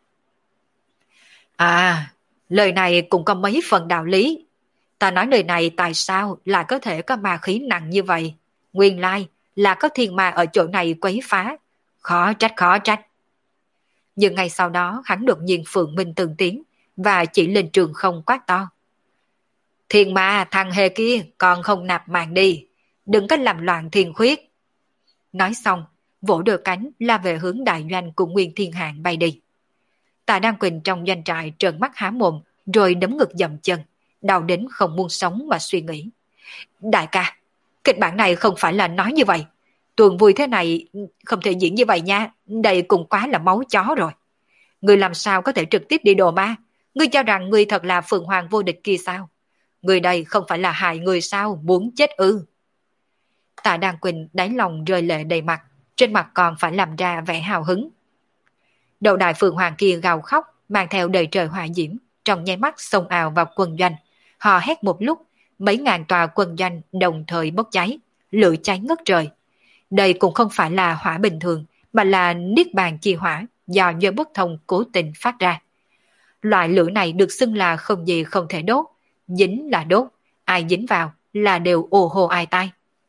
À, lời này cũng có mấy phần đạo lý. Ta nói lời này tại sao lại có thể có ma khí nặng như vậy? Nguyên lai là có thiên ma ở chỗ này quấy phá. Khó trách khó trách. Nhưng ngay sau đó hắn đột nhiên phượng minh từng tiếng và chỉ lên trường không quát to. Thiên ma thằng hề kia còn không nạp mạng đi. Đừng có làm loạn thiên khuyết. Nói xong, vỗ đôi cánh la về hướng đại doanh của Nguyên Thiên Hạng bay đi. Tạ Đan Quỳnh trong doanh trại trợn mắt há mồm rồi đấm ngực dậm chân, đau đến không muốn sống mà suy nghĩ. Đại ca, kịch bản này không phải là nói như vậy. Tuần vui thế này không thể diễn như vậy nha, đây cũng quá là máu chó rồi. Ngươi làm sao có thể trực tiếp đi đồ ma? Ngươi cho rằng ngươi thật là Phượng Hoàng vô địch kia sao? Ngươi đây không phải là hại người sao, muốn chết ư? Tạ Đan Quỳnh đáy lòng rơi lệ đầy mặt, trên mặt còn phải làm ra vẻ hào hứng. Đầu đại Phượng Hoàng kia gào khóc, mang theo đầy trời hỏa diễm, trong nháy mắt xông ào vào quân doanh. Họ hét một lúc, mấy ngàn tòa quân doanh đồng thời bốc cháy, lửa cháy ngất trời. Đây cũng không phải là hỏa bình thường, mà là niết bàn chi hỏa do nhơ bất thông cố tình phát ra. Loại lửa này được xưng là không gì không thể đốt, dính là đốt, ai dính vào là đều ồ hồ ai tai.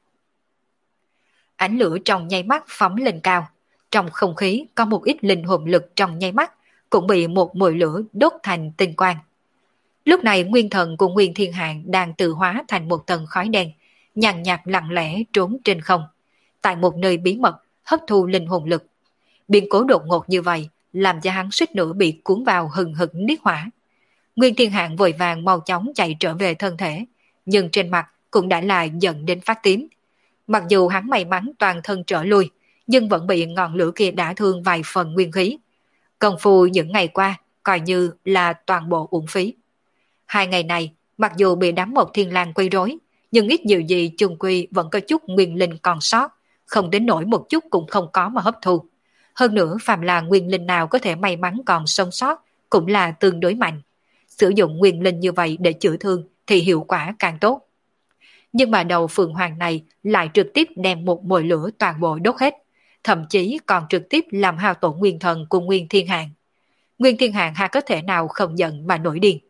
Ánh lửa trong nháy mắt phóng lên cao, trong không khí có một ít linh hồn lực trong nháy mắt cũng bị một mùi lửa đốt thành tinh quang. Lúc này nguyên thần của Nguyên Thiên Hạng đang tự hóa thành một tầng khói đen, nhàn nhạt lặng lẽ trốn trên không, tại một nơi bí mật hấp thu linh hồn lực. Biến cố đột ngột như vậy làm cho hắn suýt nữa bị cuốn vào hừng hực niết hỏa. Nguyên Thiên Hạng vội vàng mau chóng chạy trở về thân thể, nhưng trên mặt cũng đã là giận đến phát tím. Mặc dù hắn may mắn toàn thân trở lui, nhưng vẫn bị ngọn lửa kia đả thương vài phần nguyên khí. Công phu những ngày qua coi như là toàn bộ uổng phí. Hai ngày này, mặc dù bị đám một thiên lang quấy rối, nhưng ít nhiều gì chung quy vẫn có chút nguyên linh còn sót, không đến nỗi một chút cũng không có mà hấp thu. Hơn nữa phàm là nguyên linh nào có thể may mắn còn sống sót cũng là tương đối mạnh. Sử dụng nguyên linh như vậy để chữa thương thì hiệu quả càng tốt. Nhưng mà đầu Phượng Hoàng này lại trực tiếp đem một mồi lửa toàn bộ đốt hết, thậm chí còn trực tiếp làm hao tổn nguyên thần của Nguyên Thiên Hạng. Nguyên Thiên Hạng hà có thể nào không giận mà nổi điên.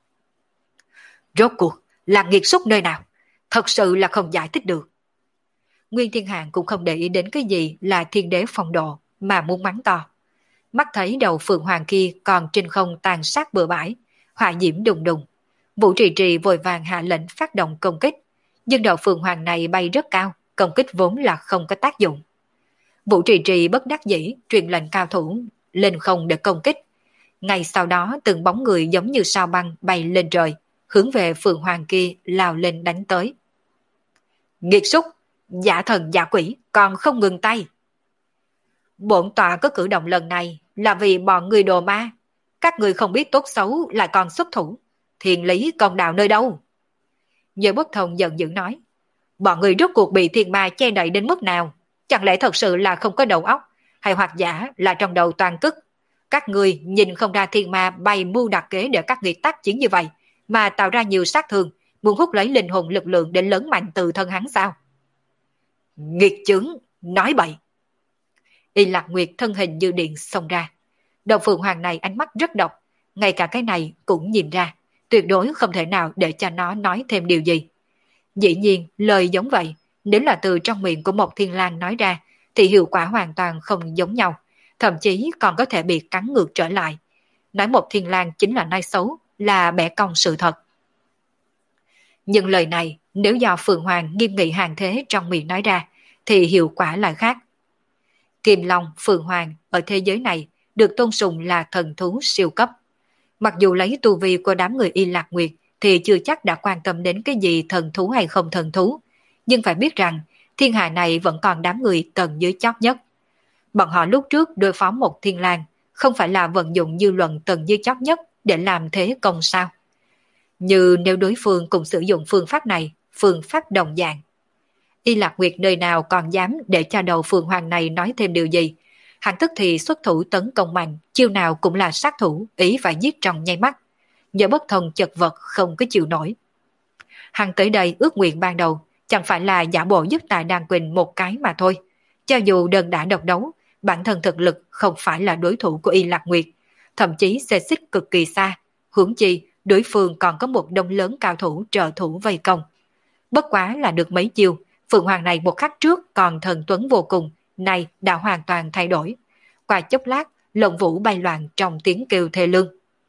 Rốt cuộc là nghiệt xúc nơi nào, thật sự là không giải thích được. Nguyên Thiên Hạng cũng không để ý đến cái gì là thiên đế phong độ mà muốn mắng to. Mắt thấy đầu Phượng Hoàng kia còn trên không tàn sát bừa bãi, hỏa diễm đùng đùng. Vũ Trì Trì vội vàng hạ lệnh phát động công kích, nhưng đầu Phượng Hoàng này bay rất cao, công kích vốn là không có tác dụng. Vũ Trì Trì bất đắc dĩ truyền lệnh cao thủ lên không để công kích. Ngay sau đó từng bóng người giống như sao băng bay lên trời, hướng về Phượng Hoàng kia lao lên đánh tới. Nghiệt xúc, giả thần giả quỷ còn không ngừng tay. Bổn tọa có cử động lần này là vì bọn người đồ ma. Các người không biết tốt xấu lại còn xuất thủ. Thiền lý công đạo nơi đâu? Nhớ bất thông giận dữ nói. Bọn người rốt cuộc bị thiên ma che đậy đến mức nào? Chẳng lẽ thật sự là không có đầu óc, hay hoặc giả là trong đầu toàn cức? Các người nhìn không ra thiên ma bày mưu đặc kế để các người tác chiến như vậy, mà tạo ra nhiều sát thương, muốn hút lấy linh hồn lực lượng để lớn mạnh từ thân hắn sao? Nghiệt chướng, nói bậy. Y Lạc Nguyệt thân hình như điện xông ra. Đầu Phượng Hoàng này ánh mắt rất độc, ngay cả cái này cũng nhìn ra, tuyệt đối không thể nào để cho nó nói thêm điều gì. Dĩ nhiên, lời giống vậy, nếu là từ trong miệng của một thiên lang nói ra, thì hiệu quả hoàn toàn không giống nhau, thậm chí còn có thể bị cắn ngược trở lại. nói một thiên lang chính là nói xấu, là bẻ cong sự thật. Nhưng lời này nếu do Phượng Hoàng nghiêm nghị hàng thế trong miệng nói ra, thì hiệu quả lại khác. Kim Long, Phượng Hoàng ở thế giới này được tôn sùng là thần thú siêu cấp. Mặc dù lấy tu vi của đám người Y Lạc Nguyệt thì chưa chắc đã quan tâm đến cái gì thần thú hay không thần thú, nhưng phải biết rằng thiên hạ này vẫn còn đám người tầng dưới chót nhất. Bọn họ lúc trước đối phó một thiên lang không phải là vận dụng dư luận tầng dưới chót nhất để làm thế công sao? Như nếu đối phương cùng sử dụng phương pháp này, phương pháp đồng dạng. Y Lạc Nguyệt nơi nào còn dám để cho đầu Phượng Hoàng này nói thêm điều gì. Hắn tức thì xuất thủ tấn công mạnh, chiêu nào cũng là sát thủ, ý phải giết trong nháy mắt. Nhờ bất thông chật vật không có chịu nổi. Hắn tới đây ước nguyện ban đầu, chẳng phải là giả bộ giúp Tạ Đan Quỳnh một cái mà thôi. Cho dù đơn đã độc đấu, bản thân thực lực không phải là đối thủ của Y Lạc Nguyệt, thậm chí xê xích cực kỳ xa. Huống chi, đối phương còn có một đông lớn cao thủ trợ thủ vây công. Bất quá là được mấy chiêu, Phượng Hoàng này một khắc trước còn thần tuấn vô cùng, nay đã hoàn toàn thay đổi. Qua chốc lát, lồng vũ bay loạn trong tiếng kêu thê lương.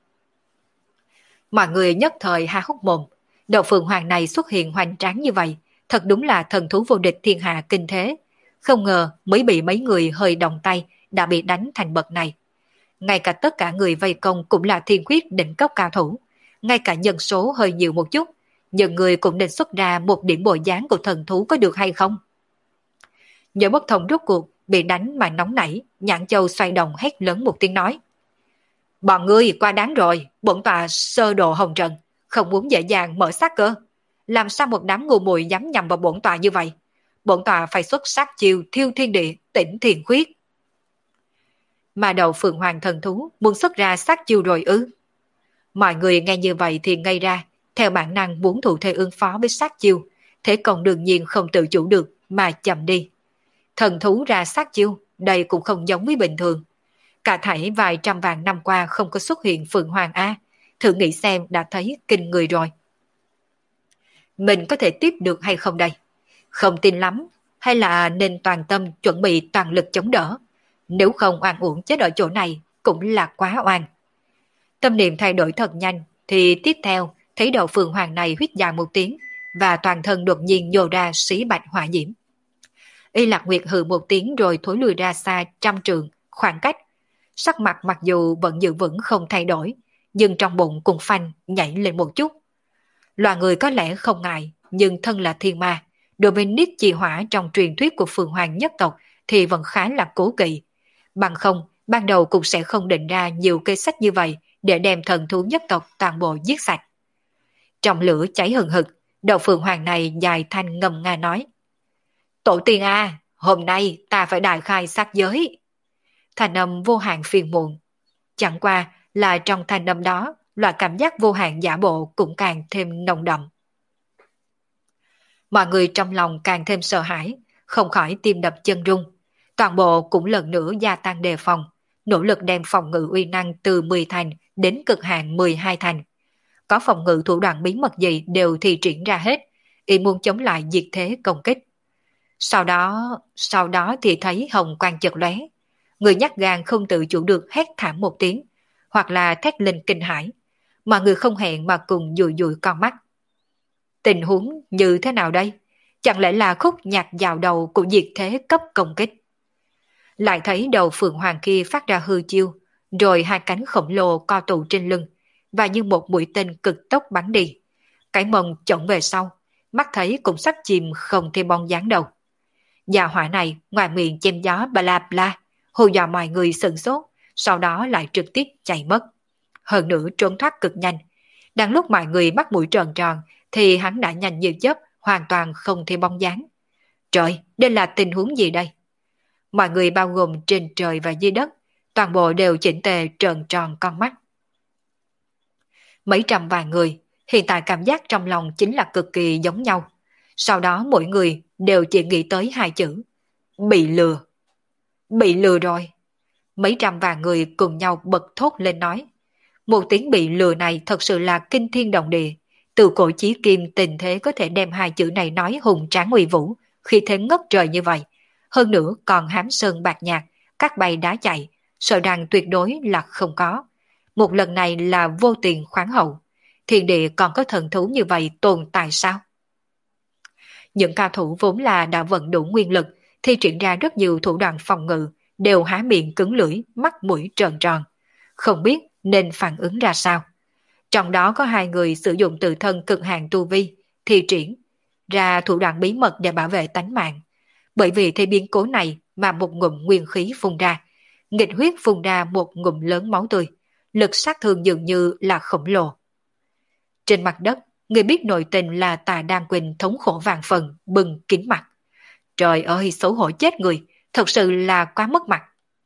Mọi người nhất thời há hốc mồm, đầu Phượng Hoàng này xuất hiện hoành tráng như vậy, thật đúng là thần thú vô địch thiên hạ kinh thế. Không ngờ mới bị mấy người hơi động tay đã bị đánh thành bậc này. Ngay cả tất cả người vây công cũng là thiên quyết đỉnh cấp cao thủ, ngay cả nhân số hơi nhiều một chút, nhưng người cũng nên xuất ra một điểm bộ dáng của thần thú có được hay không? Nhớ bất thông rốt cuộc bị đánh mà nóng nảy, Nhãn Châu xoay đồng hét lớn một tiếng nói: bọn ngươi quá đáng rồi, bổn tọa sơ đồ hồng trần, không muốn dễ dàng mở xác cơ. Làm sao một đám ngu muội dám nhầm vào bổn tọa như vậy? Bổn tọa phải xuất sát chiêu thiêu thiên địa, tỉnh thiền khuyết. Mà đầu Phượng Hoàng thần thú muốn xuất ra sát chiêu rồi ư? Mọi người nghe như vậy thì ngây ra, theo bản năng muốn thủ thế ứng phó với sát chiêu, thế còn đương nhiên không tự chủ được mà chậm đi. Thần thú ra sát chiêu, đây cũng không giống với bình thường. Cả thảy vài trăm vạn năm qua không có xuất hiện Phượng Hoàng A, thử nghĩ xem đã thấy kinh người rồi. Mình có thể tiếp được hay không đây? Không tin lắm, hay là nên toàn tâm chuẩn bị toàn lực chống đỡ? Nếu không oan uổng chết ở chỗ này cũng là quá oan. Tâm niệm thay đổi thật nhanh, thì tiếp theo thấy đầu Phượng Hoàng này huýt dài một tiếng và toàn thân đột nhiên nhô ra xí bạch hỏa diễm. Y Lạc Nguyệt hừ một tiếng rồi thối lùi ra xa trăm trường, khoảng cách. Sắc mặt mặc dù vẫn giữ vững không thay đổi, nhưng trong bụng cùng phanh nhảy lên một chút. Loài người có lẽ không ngại, nhưng thân là thiên ma, đối với niết trì hỏa trong truyền thuyết của Phượng Hoàng nhất tộc thì vẫn khá là cố kỵ. Bằng không, ban đầu cũng sẽ không định ra nhiều kế sách như vậy để đem thần thú nhất tộc toàn bộ giết sạch. Trong lửa cháy hừng hực, đầu Phượng Hoàng này dài thanh ngầm nga nói: tổ tiên a, hôm nay ta phải đại khai sát giới. Thanh âm vô hạn phiền muộn. Chẳng qua là trong thanh âm đó, loại cảm giác vô hạn giả bộ cũng càng thêm nồng đậm. Mọi người trong lòng càng thêm sợ hãi, không khỏi tim đập chân rung. Toàn bộ cũng lần nữa gia tăng đề phòng, nỗ lực đem phòng ngự uy năng từ mười thành đến cực hạn mười hai thành. Có phòng ngự thủ đoạn bí mật gì đều thi triển ra hết, ý muốn chống lại diệt thế công kích. Sau đó, sau đó thì thấy hồng quang chợt lóe, người nhát gan không tự chủ được hét thảm một tiếng, hoặc là thét lên kinh hãi, mà người không hẹn mà cùng dụi dụi con mắt. Tình huống như thế nào đây? Chẳng lẽ là khúc nhạc vào đầu của diệt thế cấp công kích? Lại thấy đầu Phượng Hoàng kia phát ra hư chiêu, rồi hai cánh khổng lồ co tụ trên lưng, và như một mũi tên cực tốc bắn đi. Cái mông chổng về sau, mắt thấy cũng sắp chìm không thêm bóng dáng đâu. Gia hỏa này ngoài miệng chém gió bla bla, hù dọa mọi người sửng sốt, sau đó lại trực tiếp chạy mất. Hơn nữa trốn thoát cực nhanh. Đang lúc mọi người bắt mũi tròn tròn, thì hắn đã nhanh như chớp, hoàn toàn không thêm bóng dáng. Trời, đây là tình huống gì đây? Mọi người bao gồm trên trời và dưới đất, toàn bộ đều chỉnh tề tròn tròn con mắt. Mấy trăm vài người, hiện tại cảm giác trong lòng chính là cực kỳ giống nhau. Sau đó mỗi người đều chỉ nghĩ tới hai chữ: bị lừa. Bị lừa rồi. Mấy trăm vạn người cùng nhau bật thốt lên nói. Một tiếng bị lừa này thật sự là kinh thiên động địa. Từ cổ chí kim tình thế có thể đem hai chữ này nói hùng tráng uy vũ, khi thế ngất trời như vậy. Hơn nữa còn hám sơn bạc nhạc, các bay đá chạy, sợ rằng tuyệt đối là không có. Một lần này là vô tiền khoáng hậu, thiên địa còn có thần thú như vậy tồn tại sao? Những cao thủ vốn là đã vận đủ nguyên lực, thi triển ra rất nhiều thủ đoạn phòng ngự, đều há miệng cứng lưỡi, mắt mũi tròn tròn. Không biết nên phản ứng ra sao. Trong đó có hai người sử dụng tự thân cực hạn tu vi, thi triển ra thủ đoạn bí mật để bảo vệ tánh mạng. Bởi vì thế biến cố này mà một ngụm nguyên khí phun ra, nghịch huyết phun ra một ngụm lớn máu tươi, lực sát thương dường như là khổng lồ. Trên mặt đất, người biết nội tình là Tà Đan Quỳnh thống khổ vàng phần, bừng kín mặt. Trời ơi, xấu hổ chết người, thật sự là quá mất mặt.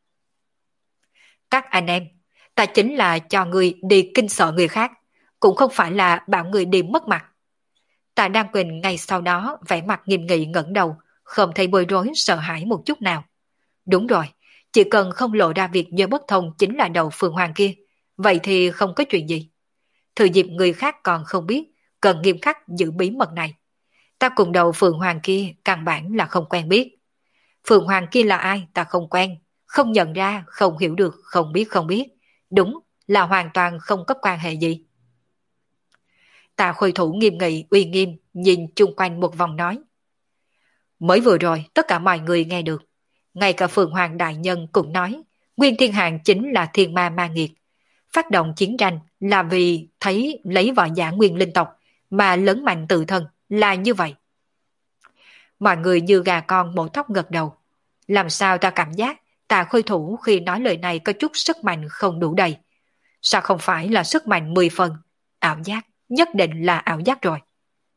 Các anh em, ta chính là cho người đi kinh sợ người khác, cũng không phải là bảo người đi mất mặt. Tạ Đan Quỳnh ngay sau đó vẻ mặt nghiêm nghị ngẩng đầu, không thấy bối rối sợ hãi một chút nào. Đúng rồi, chỉ cần không lộ ra việc Nhớ Bất Thông chính là đầu Phượng Hoàng kia, vậy thì không có chuyện gì. Thừa dịp người khác còn không biết, cần nghiêm khắc giữ bí mật này. Ta cùng đầu Phượng Hoàng kia căn bản là không quen biết. Phượng Hoàng kia là ai ta không quen, không nhận ra, không hiểu được, không biết không biết. Đúng là hoàn toàn không có quan hệ gì. Tạ Khôi Thủ nghiêm nghị uy nghiêm nhìn chung quanh một vòng nói. Mới vừa rồi tất cả mọi người nghe được. Ngay cả Phượng Hoàng Đại Nhân cũng nói Nguyên Thiên Hàng chính là thiên ma ma nghiệt. Phát động chiến tranh là vì thấy lấy võ giả nguyên linh tộc mà lớn mạnh tự thân là như vậy. Mọi người như gà con mổ thóc gật đầu. Làm sao ta cảm giác Tạ Khôi Thủ khi nói lời này có chút sức mạnh không đủ đầy. Sao không phải là sức mạnh mười phần? Ảo giác, nhất định là ảo giác rồi.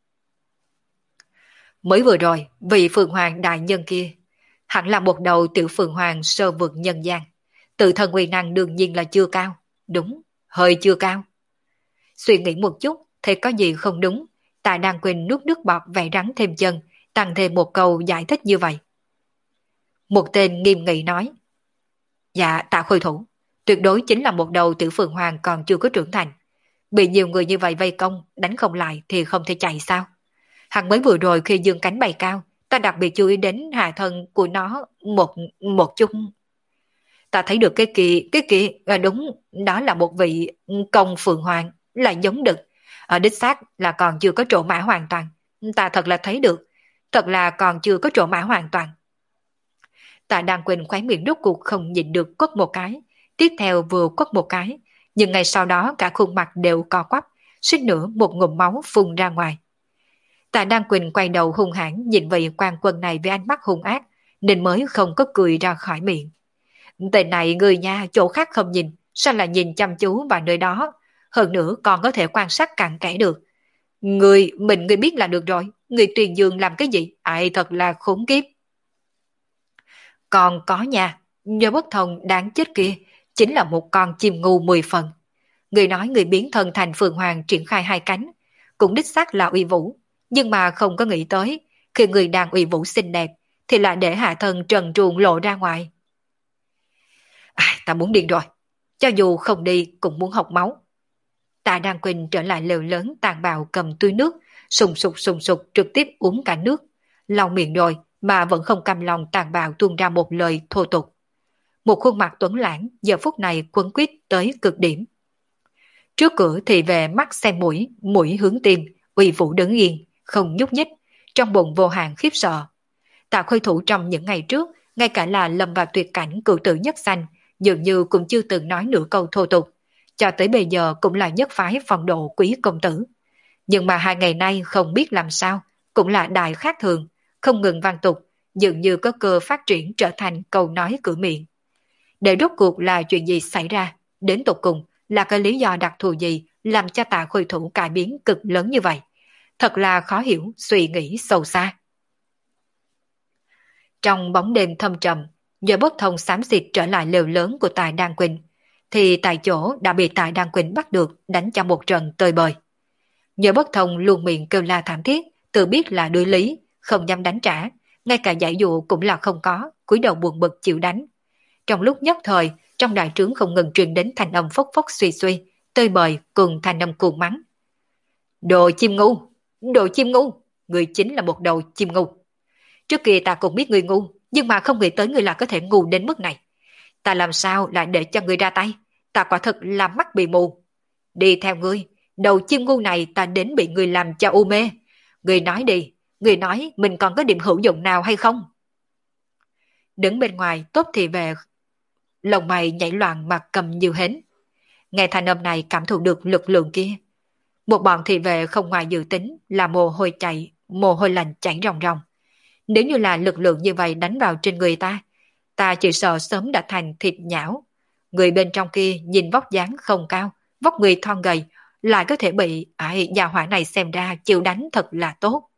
Mới vừa rồi, vị Phượng Hoàng Đại Nhân kia hẳn là một đầu tiểu Phượng Hoàng sơ vượt nhân gian. Tự thân uy năng đương nhiên là chưa cao. Đúng, hơi chưa cao. Suy nghĩ một chút, thì có gì không đúng. Tạ Đan Quỳnh nuốt nước bọt vẽ rắn thêm chân, tăng thêm một câu giải thích như vậy. Một tên nghiêm nghị nói. Dạ, Tạ Khôi Thủ, tuyệt đối chính là một đầu tiểu Phượng Hoàng còn chưa có trưởng thành. Bị nhiều người như vậy vây công, đánh không lại thì không thể chạy sao? Hắn mới vừa rồi khi dương cánh bay cao, ta đặc biệt chú ý đến hạ thân của nó một một chút. Ta thấy được cái kia, cái kia, à đúng, đó là một vị công Phượng Hoàng, là giống đực. Ở đích xác là còn chưa có trổ mã hoàn toàn. Ta thật là thấy được, thật là còn chưa có trổ mã hoàn toàn. Tạ Đan Quỳnh khóe miệng rốt cuộc không nhịn được quất một cái, tiếp theo vừa quất một cái, nhưng ngay sau đó cả khuôn mặt đều co quắp, suýt nữa một ngụm máu phun ra ngoài. Tạ Đan Quỳnh quay đầu hung hãn nhìn vị quan quân này với ánh mắt hung ác, nên mới không có cười ra khỏi miệng. Tên này người nhà chỗ khác không nhìn, sao lại nhìn chăm chú vào nơi đó, hơn nữa còn có thể quan sát cặn kẽ được. Người, mình người biết là được rồi, người truyền dương làm cái gì, ai thật là khốn kiếp. Còn có nhà, Nhớ Bất Thông đáng chết kia, chính là một con chim ngu mười phần. Người nói người biến thân thành Phượng Hoàng triển khai hai cánh, cũng đích xác là uy vũ, nhưng mà không có nghĩ tới, khi người đang uy vũ xinh đẹp, thì lại để hạ thân trần truồng lộ ra ngoài. À, ta muốn điên rồi, cho dù không đi cũng muốn học máu. Tạ Đan Quỳnh trở lại lều lớn tàn bạo cầm túi nước, sùng sục sùng sục trực tiếp uống cả nước, lau miệng rồi mà vẫn không cam lòng tàn bạo tuôn ra một lời thô tục. Một khuôn mặt tuấn lãng giờ phút này quấn quýt tới cực điểm. Trước cửa thì về mắt xem mũi, mũi hướng tim, uy vũ đứng yên, không nhúc nhích, trong bụng vô hạn khiếp sợ. Tạ Khôi Thủ trong những ngày trước, ngay cả là lâm vào tuyệt cảnh cựu tử nhất sanh, dường như cũng chưa từng nói nửa câu thô tục, cho tới bây giờ cũng là nhất phái phong độ quý công tử. Nhưng mà hai ngày nay không biết làm sao, cũng là đại khác thường, không ngừng vang tục, dường như có cơ phát triển trở thành câu nói cửa miệng. Để rốt cuộc là chuyện gì xảy ra, đến tột cùng là cái lý do đặc thù gì làm cho Tạ Khôi Thủ cải biến cực lớn như vậy. Thật là khó hiểu, suy nghĩ sâu xa. Trong bóng đêm thâm trầm, Nhớ Bất Thông xám xịt trở lại lều lớn của Tài Đan Quỳnh, thì tại chỗ đã bị Tài Đan Quỳnh bắt được đánh cho một trận tơi bời. Nhớ Bất Thông luôn miệng kêu la thảm thiết, tự biết là đối lý, không dám đánh trả, ngay cả giải dụ cũng là không có, cúi đầu buồn bực chịu đánh. Trong lúc nhất thời, trong đại trướng không ngừng truyền đến thanh âm phốc phốc suy suy, tơi bời cùng thanh âm cuồng mắng. Đồ chim ngu, đồ chim ngu, người chính là một đầu chim ngu. Trước kia ta cũng biết người ngu, nhưng mà không nghĩ tới người là có thể ngu đến mức này. Ta làm sao lại để cho người ra tay, Ta quả thật là mắt bị mù. Đi theo ngươi, đầu chim ngu này ta đến bị ngươi làm cho u mê. Ngươi nói đi, ngươi nói mình còn có điểm hữu dụng nào hay không? Đứng bên ngoài tốt thị vệ, lồng mày nhảy loạn mà cầm như hến. Nghe thanh âm này cảm thụ được lực lượng kia. Một bọn thị vệ không ngoài dự tính là mồ hôi chạy, mồ hôi lạnh chảy ròng ròng. Nếu như là lực lượng như vậy đánh vào trên người ta, ta chỉ sợ sớm đã thành thịt nhão. Người bên trong kia nhìn vóc dáng không cao, vóc người thon gầy, lại có thể bị ai nhà hỏa này xem ra chịu đánh thật là tốt.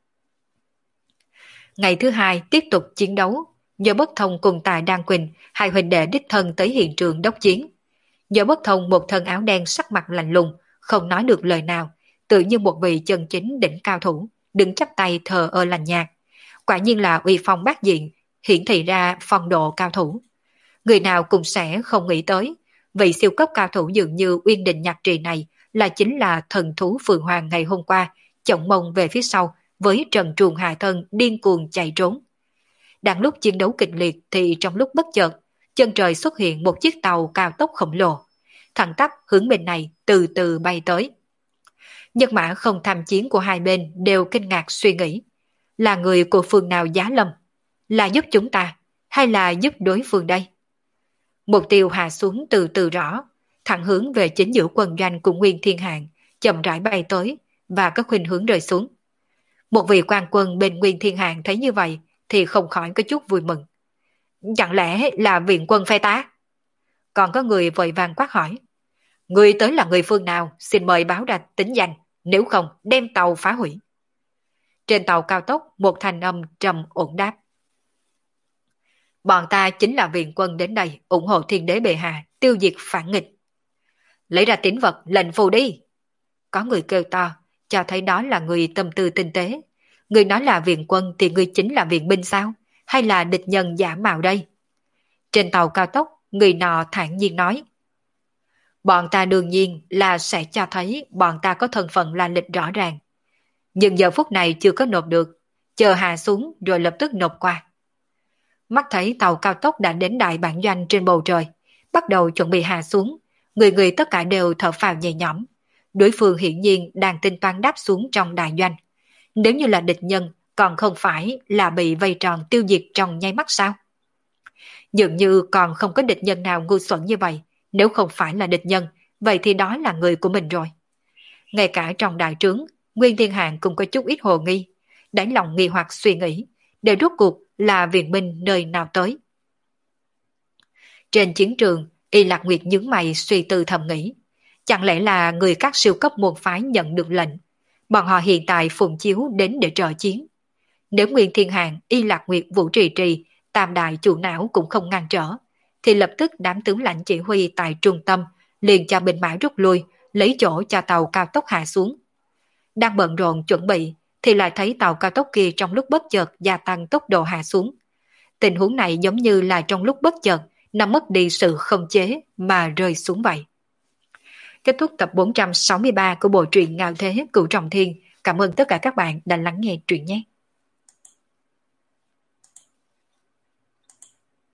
Ngày thứ hai tiếp tục chiến đấu, Nhớ Bất Thông cùng Tài Đan Quỳnh, hai huynh đệ đích thân tới hiện trường đốc chiến. Nhớ Bất Thông một thân áo đen sắc mặt lạnh lùng, không nói được lời nào, tự như một vị chân chính đỉnh cao thủ, đứng chắp tay thờ ơ lành nhạt. Quả nhiên là uy phong bát diện, hiển thị ra phong độ cao thủ. Người nào cũng sẽ không nghĩ tới, vị siêu cấp cao thủ dường như Uyên Đình Nhạc Trì này là chính là thần thú Phượng Hoàng ngày hôm qua, chổng mông về phía sau với trần truồng hạ thân điên cuồng chạy trốn. Đang lúc chiến đấu kịch liệt thì trong lúc bất chợt, chân trời xuất hiện một chiếc tàu cao tốc khổng lồ, thẳng tắp hướng bên này từ từ bay tới. Nhân mã không tham chiến của hai bên đều kinh ngạc suy nghĩ, là người của phương nào giá lâm, là giúp chúng ta hay là giúp đối phương đây? Mục tiêu hạ xuống từ từ rõ, thẳng hướng về chính giữa quân doanh của Nguyên Thiên Hạng, chậm rãi bay tới và có khuynh hướng rơi xuống. Một vị quan quân bên Nguyên Thiên Hạng thấy như vậy thì không khỏi có chút vui mừng. Chẳng lẽ là viện quân phe tá? Còn có người vội vàng quát hỏi. Người tới là người phương nào, xin mời báo ra tính danh, nếu không đem tàu phá hủy. Trên tàu cao tốc một thanh âm trầm ổn đáp. Bọn ta chính là viện quân đến đây ủng hộ Thiên Đế bệ hạ tiêu diệt phản nghịch. Lấy ra tín vật lệnh phù đi. Có người kêu to, cho thấy đó là người tâm tư tinh tế. Người nói là viện quân thì người chính là viện binh sao? Hay là địch nhân giả mạo đây? Trên tàu cao tốc, người nọ thản nhiên nói. Bọn ta đương nhiên là sẽ cho thấy bọn ta có thân phận là lịch rõ ràng. Nhưng giờ phút này chưa có nộp được, chờ hạ xuống rồi lập tức nộp qua. Mắt thấy tàu cao tốc đã đến đại bản doanh trên bầu trời, bắt đầu chuẩn bị hạ xuống, người người tất cả đều thở phào nhẹ nhõm. Đối phương hiển nhiên đang tính toán đáp xuống trong đại doanh. Nếu như là địch nhân, còn không phải là bị vây tròn tiêu diệt trong nháy mắt sao? Dường như còn không có địch nhân nào ngu xuẩn như vậy. Nếu không phải là địch nhân, vậy thì đó là người của mình rồi. Ngay cả trong đại trướng, Nguyên Thiên Hạng cũng có chút ít hồ nghi, đáy lòng nghi hoặc suy nghĩ, để rốt cuộc là viện binh nơi nào tới. Trên chiến trường, Y Lạc Nguyệt nhướng mày suy tư thầm nghĩ, chẳng lẽ là người các siêu cấp môn phái nhận được lệnh, bọn họ hiện tại phụng chiếu đến để trợ chiến. Nếu Nguyên Thiên Hạng, Y Lạc Nguyệt, Vũ Trì Trì, Tam Đại chủ não cũng không ngăn trở, thì lập tức đám tướng lãnh chỉ huy tại trung tâm liền cho binh mã rút lui, lấy chỗ cho tàu cao tốc hạ xuống. Đang bận rộn chuẩn bị thì lại thấy tàu cao tốc kia trong lúc bất chợt gia tăng tốc độ hạ xuống. Tình huống này giống như là trong lúc bất chợt nó mất đi sự không chế mà rơi xuống vậy. Kết thúc tập bốn trăm sáu mươi ba của bộ truyện Ngạo Thế Cửu Trọng Thiên. Cảm ơn tất cả các bạn đã lắng nghe truyện nhé.